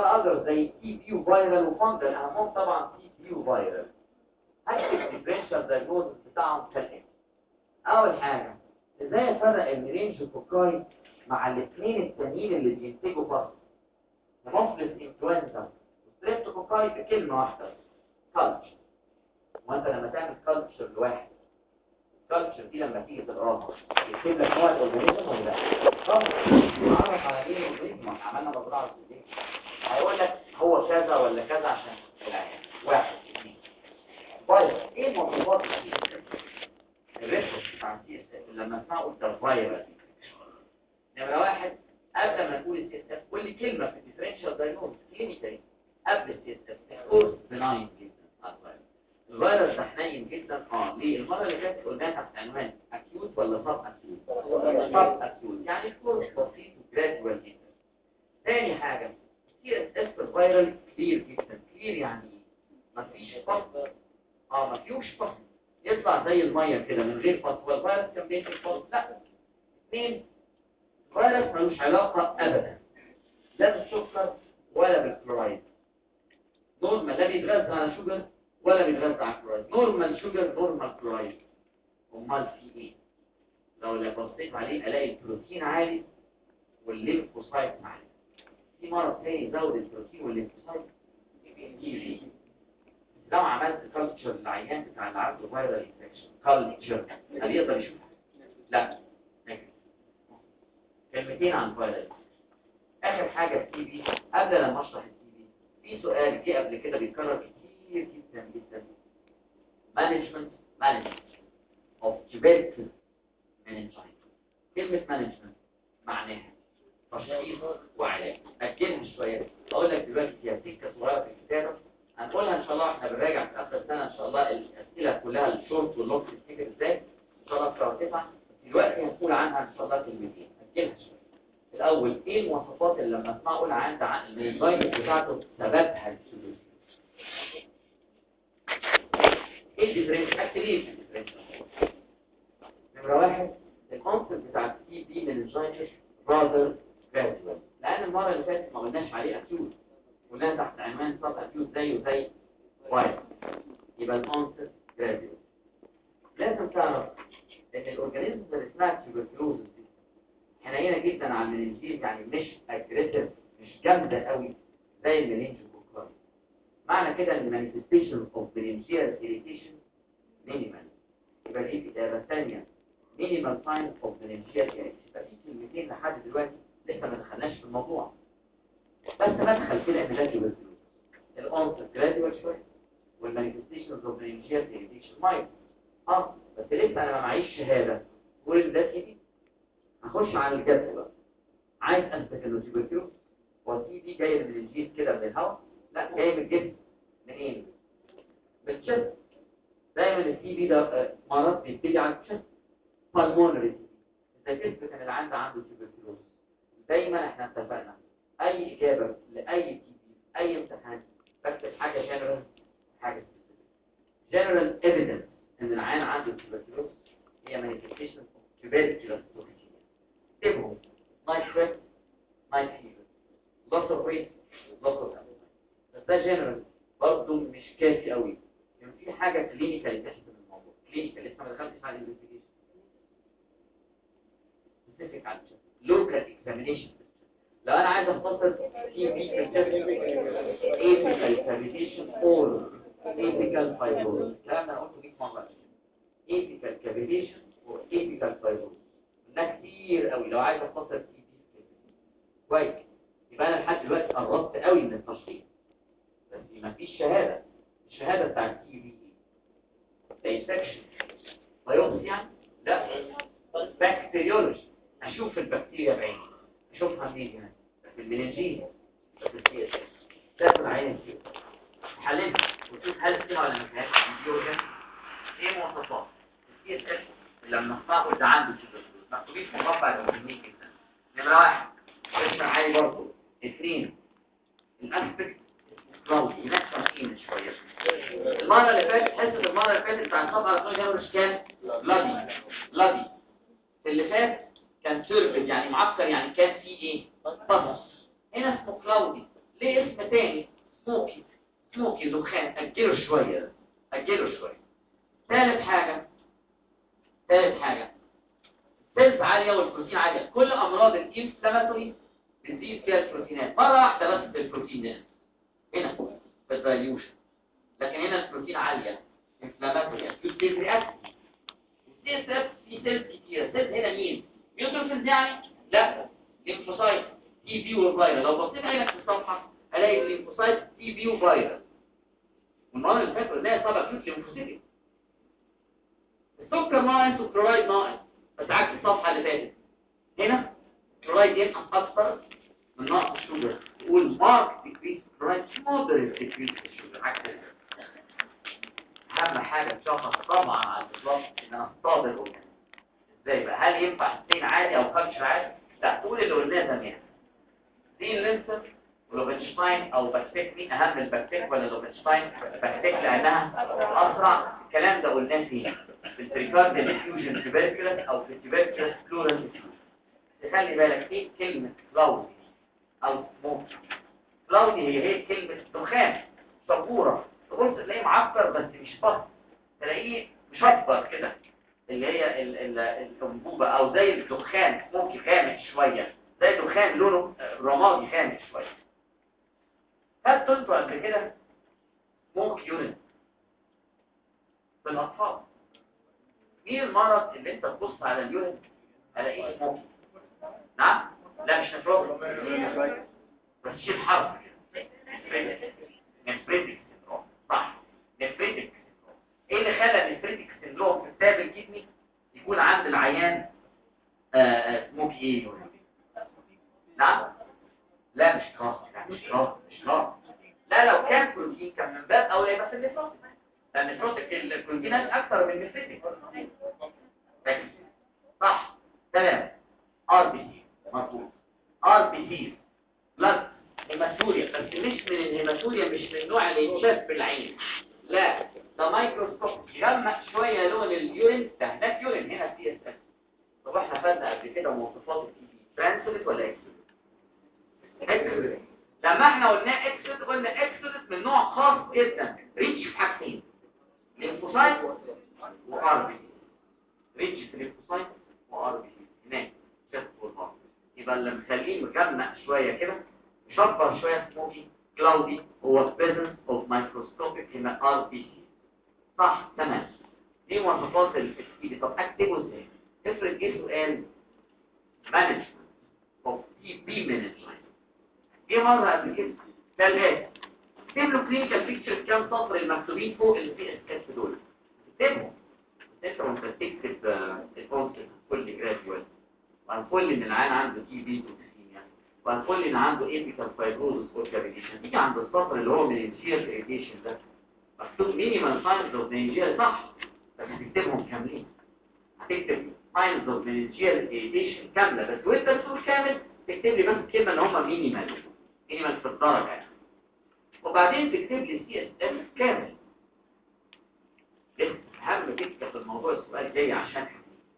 [SPEAKER 2] زي تي بي وفيرال وفانجل، اهمهم طبعا تي بي وفيرال. هكتب ديفرنشال دايجنوستس بتاعهم كالاتي. اول حاجه ازاي افرق المنينجوكوكاي مع الاثنين التانيين اللي بينتجوا فصل، هيموفيلس انفلونزا وستريبتوكوكاي بكلمه واحده، كالتشر. وانت لما تعمل كالتشر لواحد، الكالتشر دي لما تيجي تقراها يكتب لك نوع الاورجانيزم ولا لا؟ طبعا نعرف على ايه الاورجانيزم، عملنا مزرعه في البيت هيقول لك هو كذا ولا كذا عشان العيان. واحد اثنين فيروس. ايه المواصفات الريسك بتاع السي اس اف لما اسمعه قلت فيروس؟ نمره واحد قبل ما نقول السي اس اف قول لي كلمه في الديفرنشال دايجنوستس كلينيكالي قبل السي اس اف. الكورس بناين جدا الفيروس ده حنين جدا. ليه؟ المره اللي فاتت قلناها تحت عنوان اكيوت ولا سب اكيوت؟ سب اكيوت، يعني الكورس بسيط وجرادوال جدا. ثاني حاجه السي اس اف الفيرال كبير جدا. كبير يعني مفيش فصل، ما فيهوش فصل يطلع زي الميه كده من غير فصل. والفيروس كان بينتج فصل؟ لا. اثنين الفيروس ملوش علاقه ابدا لا بالسكر ولا بالكلورايد. نورمال لا بيتغذى على شوجر ولا بيتغذى على كلورايد. نورمال شوجر نورمال كلورايد. امال في ايه؟ لو اللي بصيت عليه الاقي البروتين عالي والليمفوسايت عالي. في مرض تاني يزود البروتين والليمفوسايت يجي. لو عملت كلتشر للعيان بتاع اللي عنده فيرال انفكشن كلتشر هل يقدر يشوفها؟ لا. كلمتين عن فيرال. اخر حاجه التي بي. قبل لما اشرح التي بي في سؤال جه قبل كده بيتكرر كتير جدا جدا. مانجمنت اوف tuberculosis meningitis. كلمه مانجمنت معناها تشخيص وعلاج. اجلها شويه اقول لك دلوقتي هي سكه صغيره في الكتابه هنقولها ان شاء الله. احنا بنراجع في اخر السنه ان شاء الله الاسئله كلها الشورت واللونج تفتكر ازاي ان شاء الله في شهر 9. دلوقتي هنقول عنها ان شاء الله كلمتين. اجلها شويه. الاول ايه المواصفات اللي لما اسمع اقول عن المينجايتس بتاعته سببها السلوك؟ ايه الديفرنس؟ اكتيفيشن ديفرنس. نمره واحد الكونسبت بتاع التي بي مننجايتس راذر جرادوال، لان المره اللي فاتت ما قلناش عليه اكيوت، قلناها تحت عنوان سب اكيوت زيه زي فايروس. يبقى الكونسبت جرادوال. لازم تعرف ان الاورجانيزم اللي اسمها تيوبركلوزس دي حنينه جدا على المننجيز، يعني مش اجريسيف مش جامده قوي زي المننجوكوكاي. معنى كده ان مانيفستيشن اوف مننجيال اريتيشن مينيمال. يبقى دي الاجابه الثانيه مينيمال ساين اوف مننجيال اريتيشن. يبقى في كلمتين لحد دلوقتي لسه ما دخلناش في الموضوع، بس مدخل كده ان ده تيوبركلوزس. الاونست جرادوال شويه والمانيفستيشنز اوف مننجيال اريتيشن مايل. بس لسه انا ما معيش شهاده قول ده تي. هخش على الجد بقى. عايز اثبت انه تيوبركلوز. والتي دي جاي من الجيز كده من الهواء؟ لا، جاي من الجسم. منين؟ من الشست. دايما التي بي ده مرض بيبتدي على الشست. بالمونري. ازاي تثبت ان العيان ده عنده تيوبركلوز؟ دايما احنا اتفقنا اي اجابه لاي تي بي اي امتحان بكتب حاجه جنرال حاجه سبيسيفيك. جنرال ايفيدنس ان العيان عنده تيوبركلوز هي مانيفستيشن اوف تيوبركلوز. تبهم نايت سويت نايت فيفر loss of weight loss of appetite. بس ده جنرال برضه مش كافي قوي. يعني في حاجه كلينيكال تحسب الموضوع. كلينيكال لسه ما دخلتش على الانفستيجيشن. سبيسيفيك على لوكال اكزامينيشن. لو انا عايز اختصر في ايبيكال كافيتيشن اور ايبيكال فايبروز. الكلام ده انا قلته 100 مره. ايبيكال كافيتيشن اور ايبيكال فايبروز ده كتير قوي. لو عايز اختصر تي بي كويس يبقى انا لحد دلوقتي قربت قوي من التشخيص، بس ما فيش شهاده. الشهاده بتاعت التي بي ايه؟ انفكشن بايوبسي يعني؟ لا، بكتيريولوجي. اشوف البكتيريا بعيني. اشوفها منين هنا؟ في المننجيز في السي اس. تاخد عين كده تحللها وتشوف هل فيها ولا ما فيهاش انفيوجن. ايه مواصفات السي اس اس لما اسمعوا ده عنده تيوبركلوز؟ مكتوبين في مربع مهمين جدا. نمره واحد اسمع معايا برضه. اثنين الاسبكت كلاودي نفسه مقيم شويه. المره اللي فاتت حصه المره اللي فاتت بتاع الصفحه الرقميه كان بلادي. اللي فات كان سيرفد يعني معسكر، يعني كان فيه ايه؟ بص. هنا اسمه كلاودي. ليه اسم تاني سموكي دخان. اجله شويه ثالث حاجه سيلز عاليه والبروتين عاليه. كل امراض الانفلاماتوري بتزيد فيها البروتينات مره واحده بس في البروتين هنا في الدايليوشن، لكن هنا البروتين عاليه انفلاماتوري اكيوت سيل رياكشن. السي اس اف في سيلز كتير. سيلز هنا مين؟ نيوتروفيلز يعني؟ لا، ليمفوسايت تي بي وفيروس. لو بصيت هنا في الصفحه الاقي الليمفوسايت تي بي وفيروس، والمره اللي فاتت قلنا طبعا اكيوت ليمفوسيتك. السكر ناقص والكلورايد ناقص، بس عكس الصفحه اللي فاتت. هنا الكلورايد ينقص اكتر من نقص الشوجر، تقول مارك ديكريس كلورايد مودريت ديكريس الشوجر. عكس اهم حاجه تشخص طبعا على الاطلاق ان انا صادق قدام. ازاي بقى؟ هل ينفع ستين عادي او كلتشر عادي؟ لا، تقول اللي قلناه زمان. دين لينسر ولوفنشتاين او باكتيك. مين اهم الباكتيك ولا لوفنشتاين؟ باكتيك لانها اسرع. الكلام ده قلناه فين؟ في البريكارديال ديفيوجن تيوبركلوس او في التيوبركلوس بلورال ديفيوجن. تخلي بالك ايه كلمه كلاودي او سموك؟ كلاودي هي كلمه دخان صبوره، تبص تلاقيه معكر بس مش فاضي، تلاقيه مشطر كده اللي هي الانبوبه، او زي الدخان ممكن غامق شويه، زي الدخان لونه رمادي غامق شويه. خدتوا انتوا قبل كده سموك يورين في الاطفال؟ مين المرض اللي انت تبص على اليورين الاقيه سموك؟ نعم؟ لا مش نفروز، بس شيل حرف كده. نفريتك سندروم. صح، نفريتك. ايه اللي خلى النفريتك سندروم في كتاب الكدني يكون عند العيان سموك ايه؟ نعم؟ لا مش راس. لا لو كان بروتين كان من باب اولى يبقى في النفروتك، لان النفروتك البروتينات اكثر من النفريتك. صح، تمام. ار بي سي مظبوط. ار بي سي بلس هيماتوريا، بس مش من الهيماتوريا، مش من النوع اللي يتشاف بالعين، لا ده مايكروسكوب غمق شويه لون اليورين. ده هناك يورين، هنا سي اس اف. طب احنا خدنا قبل كده مواصفات التي بي ترانسوليت ولا اكسوليت؟ لما احنا قلنا اكسوليت قلنا اكسوليت من نوع خاص جدا، ريتش في حاجتين، ليمفوسايت وار بي سي. ريتش في ليمفوسايت وار بي سي هناك شفت والله. يبقى اللي مخليه مجمع شويه كده مشبر شويه سموكي كلاودي هو presence of microscopic هنا ار بي سي. صح تمام. دي مواصفات التي بي. طب اكتبه ازاي؟ افرض جه سؤال مانجمنت اوف تي بي مانجمنت. جه مره قبل كده ثلاثه، اكتب له كلينيكال بيكتشر كام سطر المكتوبين فوق السي اس اس دول، اكتبهم. انت وانت بتكتب الكونسبت كل جراديوال، وهنقول ان العيان عنده تي بي توكسيميا، وهنقول ان عنده ايبيكال فايبروزس اورجانيزيشن. تيجي عند السطر اللي هو مننجيال اريتيشن ده مكتوب مينيمال ساينز اوف مننجيال، صح؟ بس هتكتبهم كاملين. هتكتب ساينز اوف مننجيال اريتيشن كامله، بس وانت بتقول كامل تكتب لي بس كلمه ان هم مينيمال في الدرجه يعني. وبعدين تكتب لي سي اس اف كامل. اهم فكره في الموضوع السؤال جاي عشان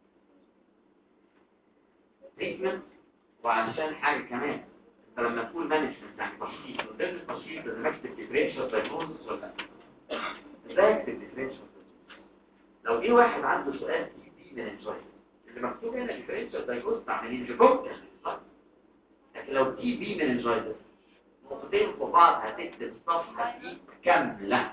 [SPEAKER 2] تريتمنت وعشان حاجه كمان. انت لما تقول مانجمنت يعني تشخيص، ضمن التشخيص لازم اكتب ديفرنشال دايجنوستس ولا ازاي اكتب ديفرنشال؟ لو جه واحد عنده سؤال تي بي مننجايتس اللي مكتوب هنا ديفرنشال دايجنوستس عن مننجوكوكس، لكن لو تي بي مننجايتس نقطتين في بعض هتكتب الصفحه دي كامله.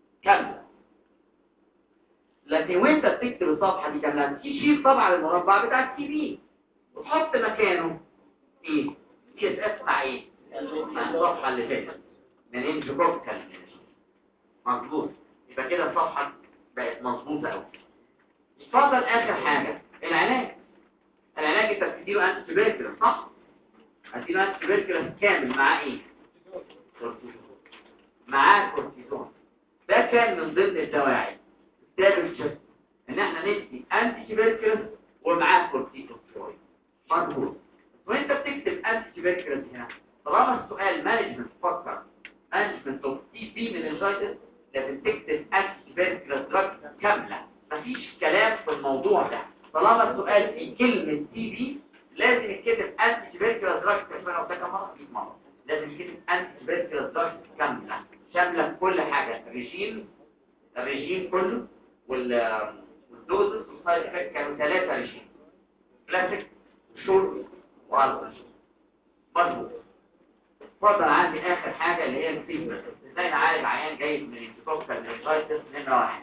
[SPEAKER 2] لكن وانت بتكتب الصفحه دي كامله تشيل طبعا المربع بتاع التي بي وتحط مكانه ايه؟ سي اس اف مع ايه؟ مع الصفحه اللي فاتت مننجوكوكال. مظبوط. يبقى كده الصفحه بقت مظبوطه قوي. اتفضل اخر حاجه العلاج انت بتديله انتي تيوبركلوس، صح؟ هتديله انتي تيوبركلوس كامل مع ايه؟ كورتيزون. معاه كورتيزون. ده كان من ضمن الدواعي الثالث ان احنا ندي انتي تيوبركلوس ومعاه كورتيزون. مظبوط. وانت بتكتب انتي تيوبركلوس هنا طالما السؤال مانجمنت، فكر مانجمنت اوف تي بي مننجايتس، لازم تكتب انتي تيوبركلوس دراج كامله، مفيش كلام في الموضوع ده. طالما السؤال في كلمه تي بي لازم يتكتب انتي تيوبركلوس دراج كامله. وده كم مره؟ 100 مره.
[SPEAKER 1] لازم يجيب انتي تبركلوز دراجز كامله شامله كل حاجه، الريجيم كله والدوزز والسايد افكت كانوا 3 ريجيم، كلاسيك شورت والتر برضه. اتفضل عندي اخر حاجه اللي هي الفيبر. ازاي نعالج عيان جاي من انتفاخ المنجايتس؟ نمره 1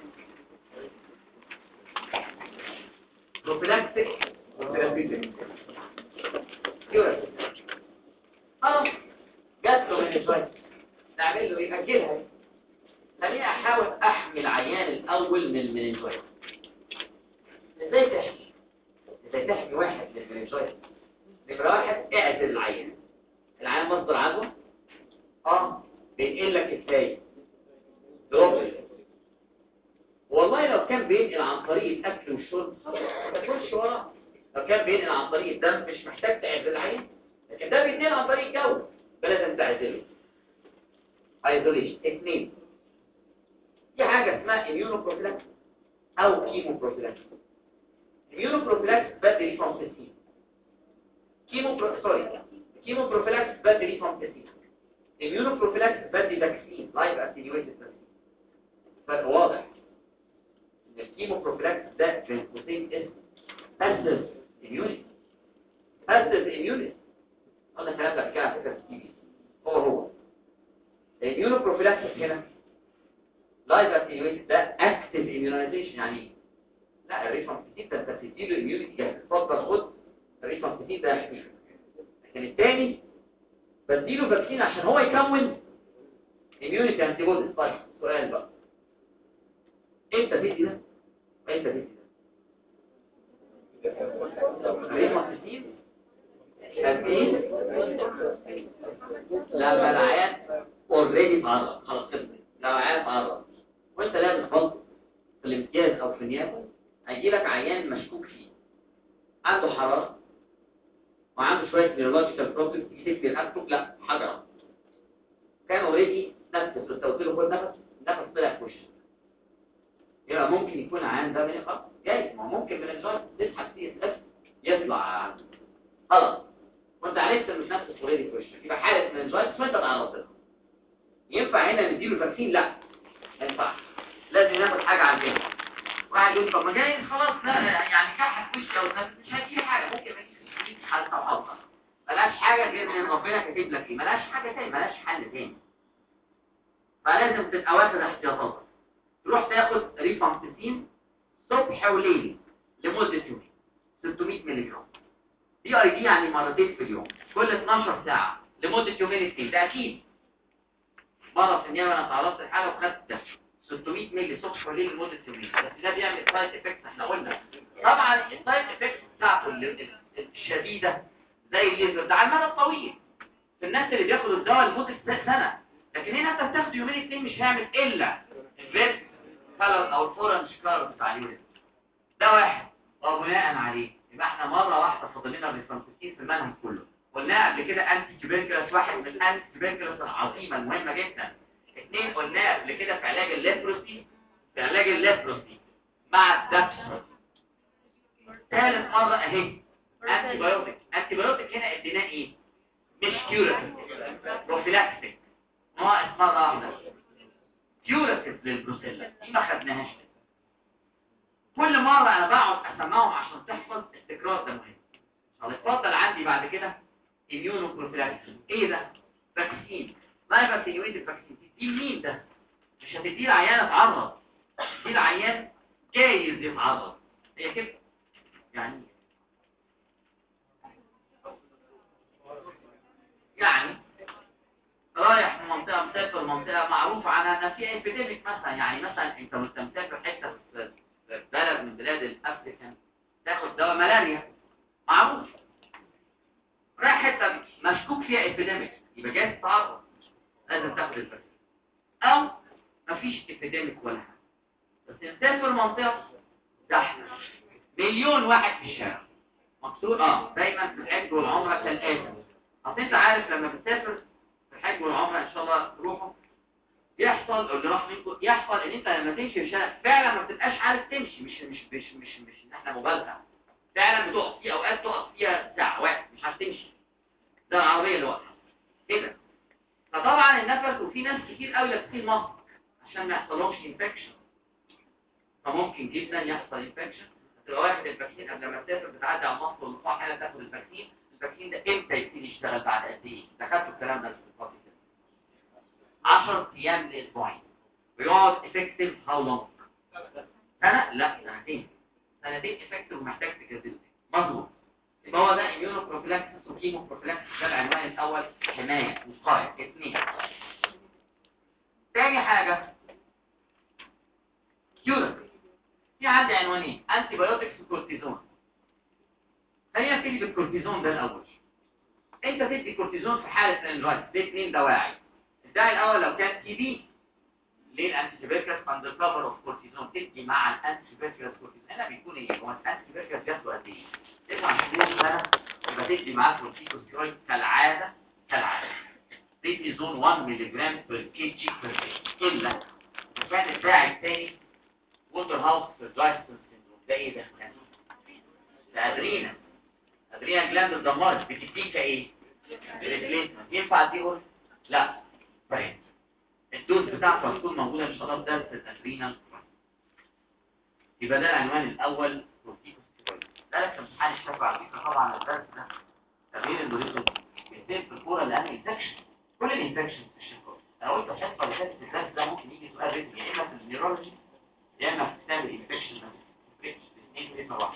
[SPEAKER 1] بروفيلاكتيك وثيرابيوتيك كيورا. خلاص جات له منجايتس، نعمل له ايه؟ اجلها. خليني احاول احمي العيان الاول من المنجايتس. ازاي تحمي واحد من المنجايتس؟ نمره 1 اعزل العيان مصدر عدوى بينقل لك ازاي دروبلت. والله لو كان بينقل عن طريق الاكل والشرب ما تاكلش وراه. لو كان بينقل عن طريق الدم مش محتاج تعزل العين، لكن ده بينقل عن طريق الجو فلازم تعزله. ايزوليشن. 2 في حاجه اسمها اميونوبروفيلاكس او كيموبروفيلاكس. اميونوبروفيلاكس بدري ريفامبسين، كيموبروفيلاكس بدري ريفامبسين، اميونوبروفيلاكس بدري فاكسين لايف اتنيويتد فاكسين. فرق واضح ان الكيموبروفيلاكس ده بين قوسين اسمه باسيف اميونيتي. باسيف اميونيتي قلنا الكلام ده بكده على فكره في التي بي. هو الاميونوبروفيلاكس هنا لايف اتنيويتد ده اكتيف اميونايزيشن. يعني لا الريفامبسين ده انت بتديله اميونيتي جاهز، اتفضل خد الريفامبسين ده يحميك. لكن الثاني بديله فاكسين عشان هو يكون اميونيتي انتي بوديز. طيب سؤال بقى، امتى تدي ده وامتى تدي ده؟ الريفامبسين شايفين لما العيان اوريدي اتعرض خلاص كده. لو العيان اتعرض وانت لابس بلطو في الامتياز او في النيابه، هيجي لك عيان مشكوك فيه عنده حراره وعنده شويه نيورولوجيكال بروبلم، تيجي تكتب رقبته لا حجره كان اوريدي نفس انت قلت له خد نفس طلع في وشك، يبقى ممكن يكون عيان ده من جاي. ما ممكن من الجار تسحب فيه يطلع خلاص وانت عرفت ان نفس اوريدي في وشك، يبقى حاله من الجار وانت تعرضت لها. ينفع هنا نديله فاكسين؟ لا ما ينفعش، لازم ناخد حاجه على الجنب. واحد يقول طب ما جاي خلاص لا يعني كحت وشي او مش هتجيب حاجه، ممكن ما تجيش حالة او حلقه ملهاش حاجه غير ان ربنا كاتب لك ايه، ملهاش حاجه تاني، ملهاش حل تاني. فلازم تبقى واخد احتياطاتك، تروح تاخد ريفامبسين صبح وليل لمده يومين 600 مللي جرام دي اي دي، يعني مرتين في اليوم كل 12 ساعه لمده يومين اثنين. ده اكيد مره في النيابه انا تعرضت لحاله وخدت ده 600 مللي صبح وليل لمده يومين، بس ده بيعمل سايد افكتس احنا قلنا. طبعا السايد افكتس بتاعته الشديده زي الليزر ده على المدى الطويل في الناس اللي بياخدوا الدواء لمده سنه، لكن هنا انت بتاخده يومين اثنين مش هيعمل الا الريد كلر او الفورنج كلر بتاع اليورين. ده واحد. وبناء عليه يبقى احنا مره واحده فاضل لنا الريفامبسين في المنهج كله. قلنا قبل كده انتي تيوبركلوس، واحد من الانتي تيوبركلوس العظيمه المهمه جدا. 2 قلنا قبل كده في علاج الليبروسي، مع الدبس. ثالث مره اهي انتي بايوتيك هنا اديناه ايه؟ مش كيوراتيف، بروفيلاكتيك، ناقص مره واحده كيوراتيف للبروسيلا دي ما خدناهاش. كل مره انا بقعد اسمعهم عشان تحفظ استقرار، ده مهم. هنتفضل عندي بعد كده اميونوبروفيلاكتيك. ايه ده؟ فاكسين لايف اتنيويتد فاكسين. دي مين ده؟ مش هتدي العيان اتعرض، دي العيان جايز يتعرض. هي كده يعني رايح من منطقه مسافر منطقه معروف عنها ان في ابيديميك مثلا، يعني مثلا انت مسافر حته في بلد من بلاد الافريكان تاخد دواء ملاريا معروف، رايح حته مشكوك فيها ابيديميك يبقى جاي تتعرض لازم تاخد الفاكسين. او مفيش ابيديميك ولا حاجه بس مسافر منطقه زحمه مليون واحد في الشارع مقصود دايما في الحج والعمره كالاتي. اصل انت عارف لما بتسافر في الحج والعمره ان شاء الله تروحوا يحصل اللي راح منكم يحصل ان انت لما تمشي في الشارع فعلا ما بتبقاش عارف تمشي، مش ان احنا مبالغه، فعلا بتقف في اوقات تقف فيها ساعه واحد مش عارف تمشي، ده العربيه اللي واقفه كده فطبعا النفس، وفي ناس كتير قوي لابسين ماسك عشان ما يحصلهمش انفكشن، فممكن جدا يحصل انفكشن. تبقى واخد الفاكسين قبل ما تسافر، بتعدي على المصل والمصباح هنا تاخد الفاكسين ده امتى يبتدي يشتغل؟ بعد قد ايه؟ دخلتوا الكلام ده في الفاضي كده 10 ايام لاسبوعين. بيقعد افكتيف هاو لونج؟ سنه؟ لا سنتين افكتيف، ومحتاج تجدده. مظبوط. يبقى هو ده اميونو بروفيلاكسس وكيمو بروفيلاكسس، ده العنوان الاول، حمايه وقايه. 2. تاني حاجه كيورا. في عندي عنوانين، انتي بايوتكس وكورتيزون. خلينا نبتدي بالكورتيزون ده الاول. انت تدي كورتيزون في حاله الانجايتس، دي 2 دواعي. الداعي الاول لو كان تي بي، ليه الانتيبيوتيك اندر كفر اوف كورتيزون، تدي مع الانتيبيوتيك كورتيزون. هنا بيكون ايه؟ هو الانتيبيوتيك جاته قد ايه؟ 9 شهور سنه، يبقى تدي معاه كورتيكوستيرويد كالعاده تدي زون 1 ملي جرام بير كي جي بير داي، الا وكان الداعي الثاني ووتر هاوس جايستون سيندروم. ده ايه ده؟ ده ادرينا جلاند اتدمرت، بتديك ايه؟ ريبليسمنت. ينفع دي قول؟ لا. طيب الدوز بتاعته هتكون موجوده ان شاء الله في درس الادرينال. يبقى ده العنوان الاول، كورتيكوستيرويد. ده لك امتحان الشفا على فكره. طبعا الدرس ده تغيير الاندوريزم بيتم في الكوره لان انفكشن، كل الانفكشن في الشفا. انا قلت الحصه اللي فاتت الدرس ده ممكن يجي سؤال ريتم، يا اما في النيورولوجي يا اما في كتاب الانفكشن ده، الاثنين ريتم واحد.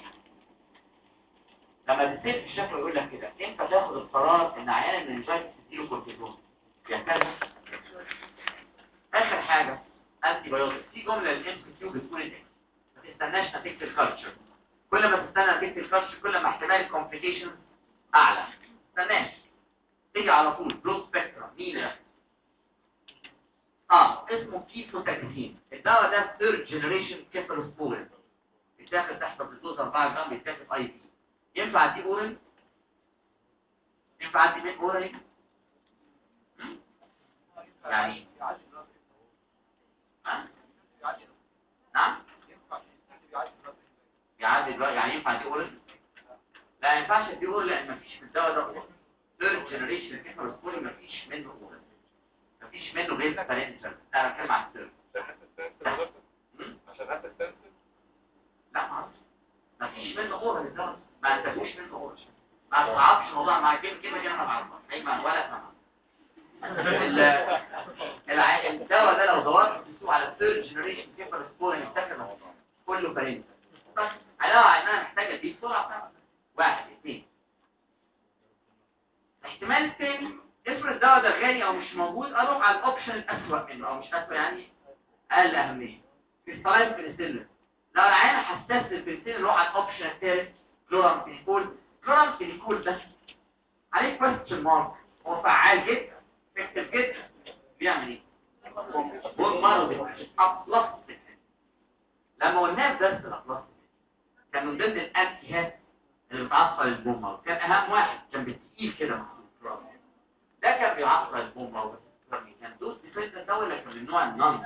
[SPEAKER 1] لما بتصير في الشفا يقول لك كده، امتى تاخد القرار ان عيان المننجايتس تديله كورتيزون؟ يعتمد. اخر حاجه انتي بايوتكس. في جمله الام كيو بتقول ايه؟ ما تستناش نتيجه الكالتشر. كل ما تستنى نتيجه الكالتشر كل ما احتمال الكومبليكيشن اعلى. ما تستناش، تيجي على طول. برو سبيكترم. مين ده؟ اسمه كيفوتاكسين. الدواء ده ثيرد جنريشن كيفالوسبورين، بيتاخد تحت الدوز 4 جرام، بيتاخد اي بي. ينفع ادي اورال؟ ينفع ادي مين اورال؟ يعني نعم يعدي دلوقتي. يعني ينفع دي اورال؟ لا ما ينفعش دي اورال، لان مفيش في الدواء ده اورال. ثيرد جنريشن كيفالوسبورين مفيش منه اورال، مفيش منه غير بارنتال. انا بتكلم عن الثيرد. عشان هات الثيرد لا مفيش منه اورال الدواء، ما انتجوش منه اورال. ما تصعبش الموضوع مع كلمه دي، انا بعرفها ايمن ولا تمام. الدواء ده لو دورت في السوق على الثيرد جنريشن كيفالوسبورين يتاخد كله بارنتال. طيب علاوه على انها محتاجه دي بسرعه. 1 2. احتمال الثاني، افرض الدواء ده غالي او مش موجود، اروح على الاوبشن الاسوأ منه، او مش اسوأ يعني اقل اهميه، كريستالاين بنسلين. لو العيان حساس للبنسلين نروح على الاوبشن الثالث، كلورامفينيكول. كلورامفينيكول ده عليه كويستشن مارك، هو فعال جدا، افكتيف جدا. بيعمل ايه؟ بون مارو ابلاستيك. لما قلناه في درس الابلاستيك كان من ضمن الانتيهات اللي بتعصر البومه، كان اهم واحد كان بالتقيل كده محطوط. ده كان بيعصر البومه وبس. كان دوز ديفينت ده ولا كان من نوع النون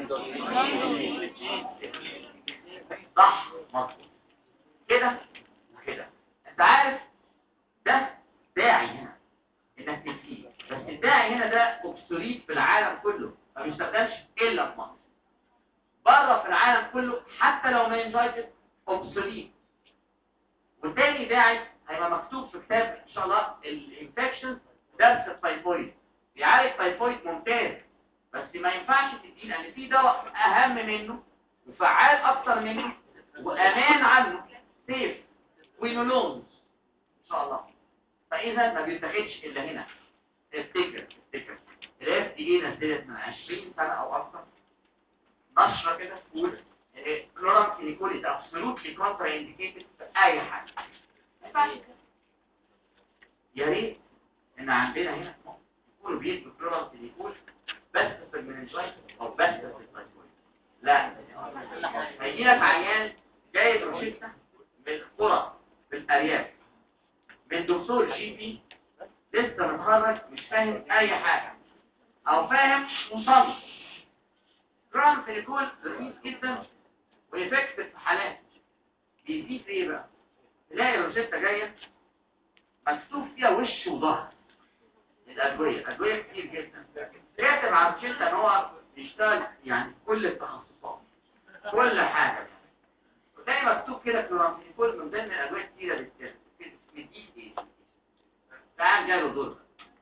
[SPEAKER 1] صح مظبوط كده وكده. انت عارف ده داعي هنا انك تكتيه، بس الداعي هنا ده اوبسوليت في العالم كله، ما بيستخدمش الا في مصر. بره في العالم كله حتى لو مننجايتس اوبسوليت. والتاني داعي هيبقى مكتوب في كتاب ان شاء الله الانفكشن، درس التايفويد. بيعالج تايفويد ممتاز، بس ما ينفعش تديه لان في دواء اهم منه وفعال اكتر منه وامان عنه، سيف، وينولونز ان شاء الله. فاذا ما بيتاخدش الا هنا. افتكر الاف دي اي نزلت من 20 سنه او اكتر نشره كده تقول كلورامفينيكول ده ابسولوتلي كونترا انديكيتد في اي حاجه. ما ينفعش كده. يا ريت ان عندنا هنا يكونوا بيدوا كلورامفينيكول بس في المننجايتس او بس في التايفويد. لا، هيجي لك عيان جايب روشته من القرى في الارياف من دكتور جي بي لسه متخرج مش فاهم اي حاجه، او فاهم مصمم. كلورامفينيكول رخيص جدا ويفكتيف في حالات. بيزيد ايه بقى؟ تلاقي روشته جايه مكتوب فيها وش وظهر، الادويه كتير جدا. كاتب على الشتا ان هو بيشتغل يعني كل التخصصات كل حاجه. وتاني مكتوب كده كلورامفينيكول من ضمن الادويه الكتيره اللي بتديك ايه؟ تعال جاله دور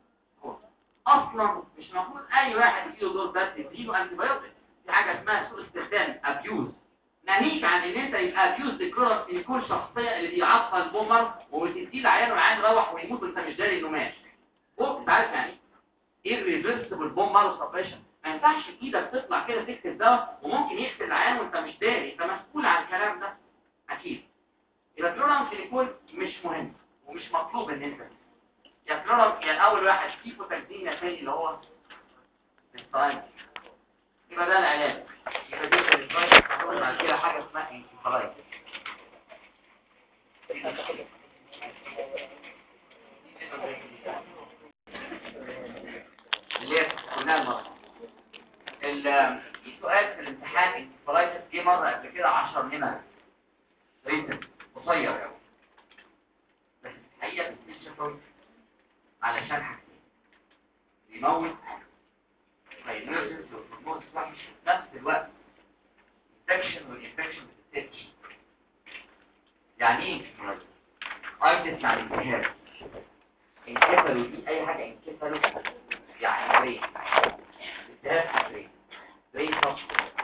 [SPEAKER 1] اصلا مش المفروض اي واحد يجيله دور بس يديله انتي بايوتيك. في حاجه اسمها سوء استخدام ابيوز، ناهيك عن ان انت يبقى ابيوز الكلورامفينيكول شخصيه اللي بيعطل البومر وبتديه العيان والعيان يروح ويموت وانت مش داري انه مات. انت عارف يعني ايه الريفرسبل بومر سبريشن؟ ما ينفعش ايدك تطلع كده تكتب دواء وممكن يقتل العيان وانت مش داري، انت مسؤول عن الكلام ده اكيد. يبقى الكلورامفينيكول مش مهم ومش مطلوب ان انت يا كلورام. يعني اول واحد فيه بوتاكسين الثاني اللي هو الستاين، يبقى ده العلاج. يبقى دي الستاين هتقول بعد كده حاجه اسمها انكفالايتس. اللي هي قلناها المره السؤال في الامتحان انكفالايتس جه مره قبل كده 10 نمر ريتم قصير قوي، بس الحقيقه بتكتشفوا علشان حاجتين بيموت فايبريشن والهرمون صح في نفس الوقت انفكشن والانفكشن بتتفتش. يعني ايه انكفالايتس؟ ايتس يعني التهاب. انكفالو دي اي حاجه انكفالو يعني برين، التهاب في برين، برين صف،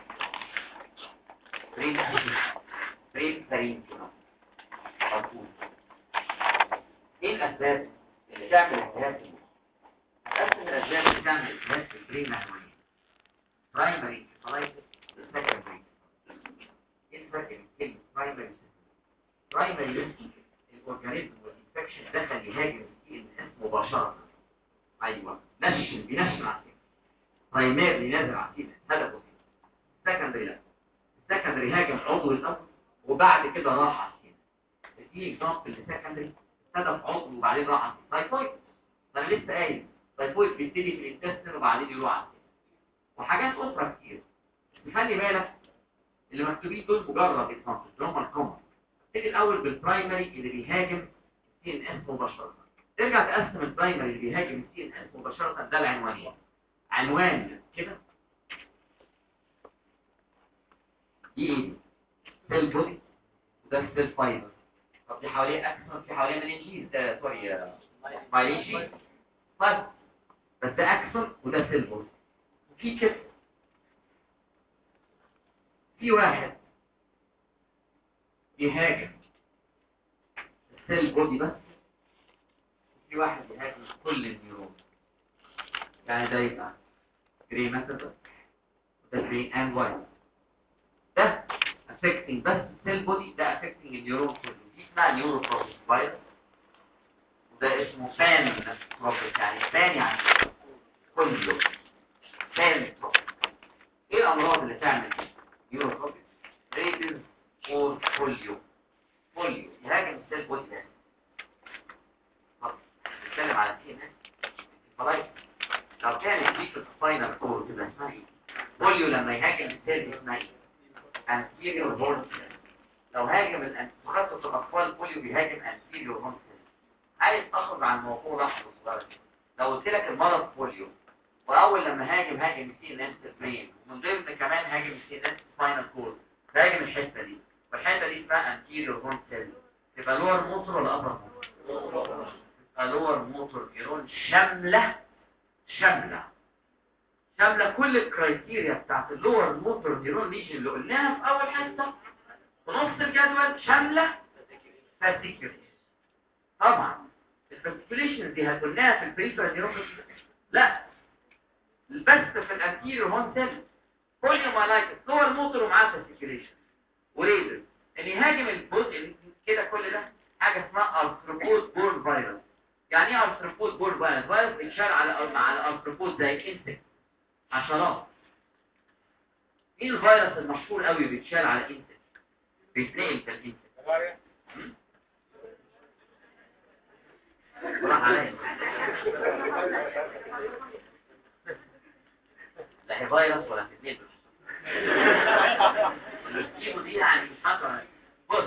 [SPEAKER 1] برين سرين كده مرفوض. ايه الاسباب اللي تعمل التهاب في المخ؟ نفس الاسباب اللي تعمل التهاب في البرين معنوية برايمري انكفالايتس والسكندري. ايه الفرق بين كلمة برايمري الاورجانيزم والانفكشن دخل يهاجم السي ان اس مباشرة. ايوه بينشن على السي برايمري نازل على السي هدفه. سكندري لا، السكندري هاجم عضو الاصل وبعد كده راح على السي. دي اكزامبل لسكندري هدف عضو وبعدين راح على التايفويد. انا لسه قايل التايفويد بيبتدي في الانتستين وبعدين يروح على السي وحاجات اخرى كتير. خلي بالك اللي مكتوبين دول مجرد اكزامبل هم الكومن. نبتدي الاول بالبرايمري اللي بيهاجم السي ان اس مباشره. ترجع تقسم البرايمري اللي بيهاجم السي ان اس مباشره ده العنوانين. عنوان كده دي سيل بودي وده سيل فايبر. طب دي حواليه اكسون في حواليه مننجيز سوري مايلينجيز طيب بس ده اكسون وده سيل بودي. في كده في واحد يهاجم السيل بودي بس، في واحد يهاجم كل النيورون. يعني ده يبقى جري ماتر وده جري اند وايت. ده affecting بس السيل بودي، ده affecting النيورون كله. دي اسمها نيورو بروسيس فايروس وده اسمه فان بروسيس. يعني فان يعني كله فان بروسيس. ايه الامراض اللي تعمل نيورو بروسيس؟ ريبز اور بوليو. بوليو يهاجم السيل بودي ده. طب نتكلم على سي ان اس خلاص. لو كان يجيك السباينال كورد كده اسمها ايه؟ بوليو لما يهاجم السيل اسمها ايه؟ anterior horn cell. لو هاجم تخصص الاطفال بوليو بيهاجم anterior horn cell. عايز تاخد عن الموضوع لحظه صغيره. لو قلت لك المرض بوليو واول لما هاجم السي ان اس برين ومن ضمن كمان هاجم السي ان اس سباينال كورد هاجم الحته دي والحته دي اسمها anterior horn cell. تبقى لور موتور ولا ابر موتور؟ تبقى لور موتور نيرون شامله كل الكرايتيريا بتاعت اللور موتور نيرون ليجن اللي قلناها في اول حته في نص الجدول. شامله فاسيكيوليشن. طبعا الفاسيكيوليشن دي هتقولناها في البريفرال نيرون لا، بس في الانتيريور هون سيل بوليومايلايتس لور موتور ومعاه فاسيكيوليشن وريدر ان يهاجم الجزء كده. كل ده حاجه اسمها ارثروبود بورن فيروس. يعني ايه ارثروبود بورن فيروس؟ فيروس بيتشال على ارثروبود زي الانسكت حشرات. مين الفيروس المشهور قوي بيتشال على الانسكت بيتنقل في الانسكت؟ راح عليا لا هي فيروس ولا تتنقل الكيمو دي يعني حشره. بص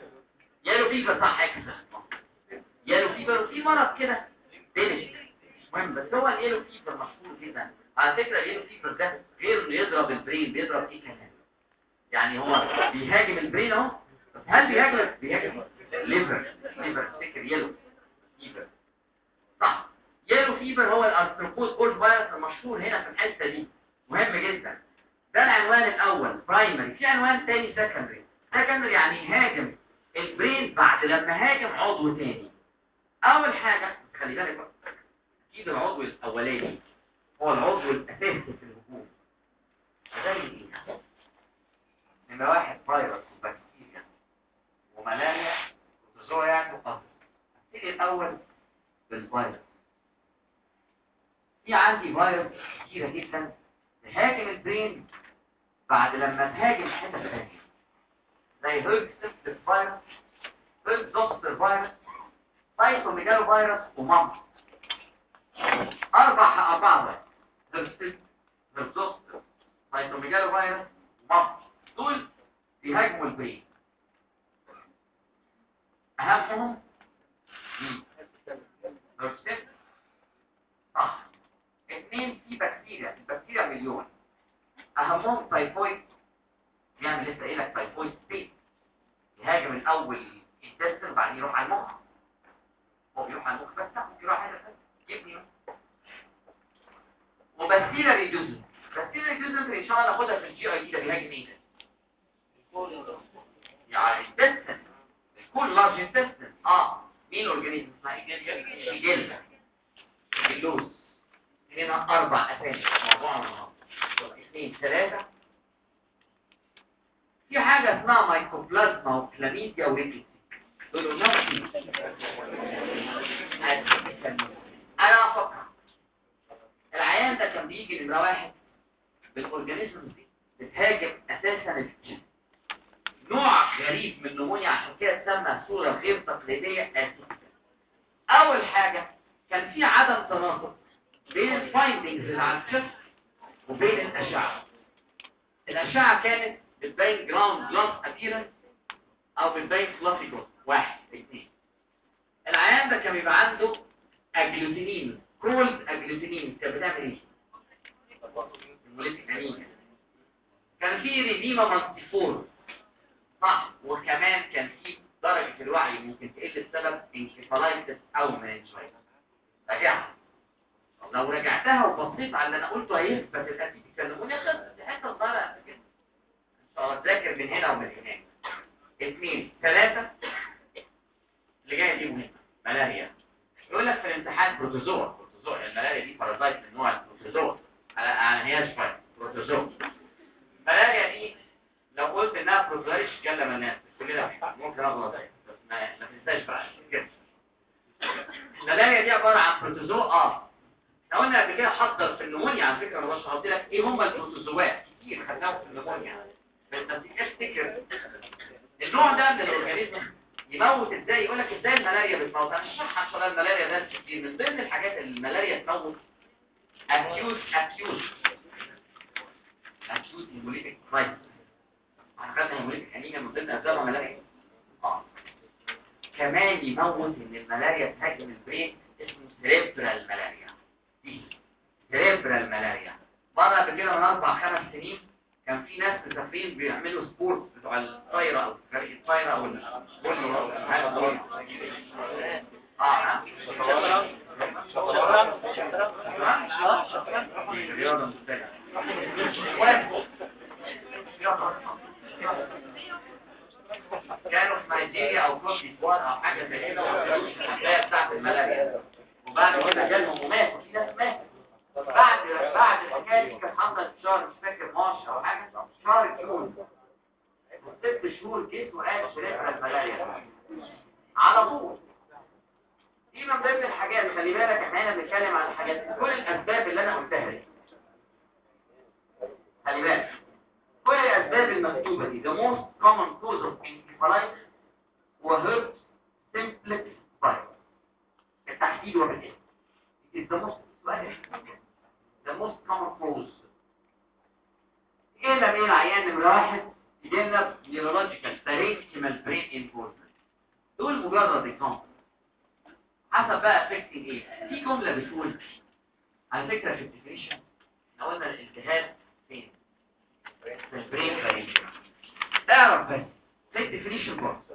[SPEAKER 1] يالو فيبر صح اكسس يالو فيبر وفي مرض كده فينش مهم. بس هو اليلو فيفر مشهور جدا على فكره. اليلو فيفر ده غير انه يضرب البرين، بيضرب ايه كمان؟ يعني هو بيهاجم البرين اهو، بس هل بيهاجم ليفر تفتكر يلو فيفر صح؟ يلو فيفر هو الارثروبود اول فيروس المشهور هنا في الحته دي، مهم جدا. ده العنوان الاول برايمري. في عنوان ثاني سكندري. سكندري يعني هاجم البرين بعد لما هاجم عضو ثاني. اول حاجه خلي بالك بقى، اكيد العضو الاولاني هو العضو الاساسي في الهجوم. زي ايه؟ نمرة واحد فيروس وبكتيريا وملاريا وبروتوزوا وقصر. ابتدي الاول بالفيروس. في عندي فيروس كتيرة جدا تهاجم البرين بعد لما تهاجم الحتة الثانية، زي هيرب سيبتك فيروس، هيرب زوستر فيروس، سايتوميجالو فيروس ومامس. أربعة هيرب سيبتك، هيرب زوستر، سايتوميجالو فيروس ومامس، دول بيهاجموا البرين. أهمهم هيرب سيبتك صح. اثنين في بكتيريا، البكتيريا مليون. أهمهم تايفويد، يعمل لسه قايلك تايفويد ستيت، يهاجم الأول الانتستين وبعدين يروح على المخ. هو بيروح على المخ بس لا، ممكن يروح على الحته يبني. وبكتيريا ريدوزن، بكتيريا ريدوزن ان شاء الله ناخدها في الجي اي دي. ده بيهاجم ايه ده؟ يعني الانتستين، الكول لارج انتستين. مين الاورجانيزم اسمها ايه؟ الجلد، اللوز. هنا 4 اسامي موضوعنا النهارده. 2 3. في حاجه اسمها مايكوبلازما وكلاميديا وريكيتسي. دول نفسي انا افكر العيان ده كان بيجي نمره واحد بالاورجانيزم دي بتهاجم اساسا الجسم. نوع غريب من النمونيا، عشان كده اتسمى صوره غير تقليديه اساسا. اول حاجه كان في عدم تناسق بين الفايندنجز اللي على الجسم وبين الاشعه. الاشعه كانت بتبين جراوند جلاس ابيرنس او بتبين فلافي جروث. 1 2. العيان ده كان بيبقى عنده اجلوتينين، كولد اجلوتينين. كانت بتعمل ايه؟ الموليتيك انيميا. كان في ريديما مالتيفور صح. وكمان كان في درجه الوعي ممكن تقل بسبب انكفالايتس او مننجايتس. راجعها، لو رجعتها وبصيت على اللي انا قلته هيثبت الاسيد الكلمونيا. خلصت دي حته صغيره قد كده ان شاء الله. تذاكر من هنا ومن هناك. 2 3 اللي جايه دي مهمه. ملاريا. يقول لك في الامتحان بروتوزوا. الملاريا دي بارازايت من نوع البروتوزوا. على هي شويه بروتوزوا. الملاريا دي لو قلت انها بروتوزواريش كلم الناس كلنا ممكن اغلط، بس ما تنساش بقى كده. الملاريا دي عباره عن بروتوزوا. احنا قلنا قبل كده حضر في النمونيا على فكره. انا بشرح لك ايه هم البروتوزوات كتير خدناهم في النمونيا، بس تفتكر النوع ده من الاورجانيزم يموت ازاي. يقول لك ازاي الملاريا بتموت. انا هشرح ان شاء الله الملاريا ده كتير. من ضمن الحاجات اللي الملاريا تموت اكيوت هيموليتيك كرايسيس. احنا خدنا هيموليتيك انيميا من ضمن اسباب الملاريا. كمان يموت ان الملاريا تهاجم البرين، اسمه سيريبرال ملاريا. دي سيريبرال ملاريا. مره قبل كده من 4 5 سنين كان في ناس مسافرين بيعملوا سبورت بتوع الطايره او فريق الطايره او البولو او حاجه دول. رياضه مختلفه. كانوا في نيجيريا او كوت ديفوار او حاجه زي كده، وعملوا الحكايه بتاعت الملاريا. وبعد كده جالهم وماتوا. في ناس ماتت بعد الحكايه دي. كانت حصلت في شهر مش فاكر مارش او حاجه، شهر جون. 6 شهور جسمه قاعد شريحه الملاريا على طول. دي من ضمن الحاجات. خلي بالك احنا هنا بنتكلم عن الحاجات، كل الاسباب اللي انا قلتها دي. خلي بالك كل الاسباب المكتوبه دي the most common cause of encephalitis هو herpes simplex virus. التحديد وبالاسم is the most common cause. ايه مين العيان نمره 1 يجينا neurological parenchymal brain involvement. دول مجرد example. حسب بقى affecting ايه. في جمله بتقول على فكرة في الديفينيشن احنا قلنا الالتهاب فين؟ في البرين فاريشن. اعرف بس في الديفينيشن بوكس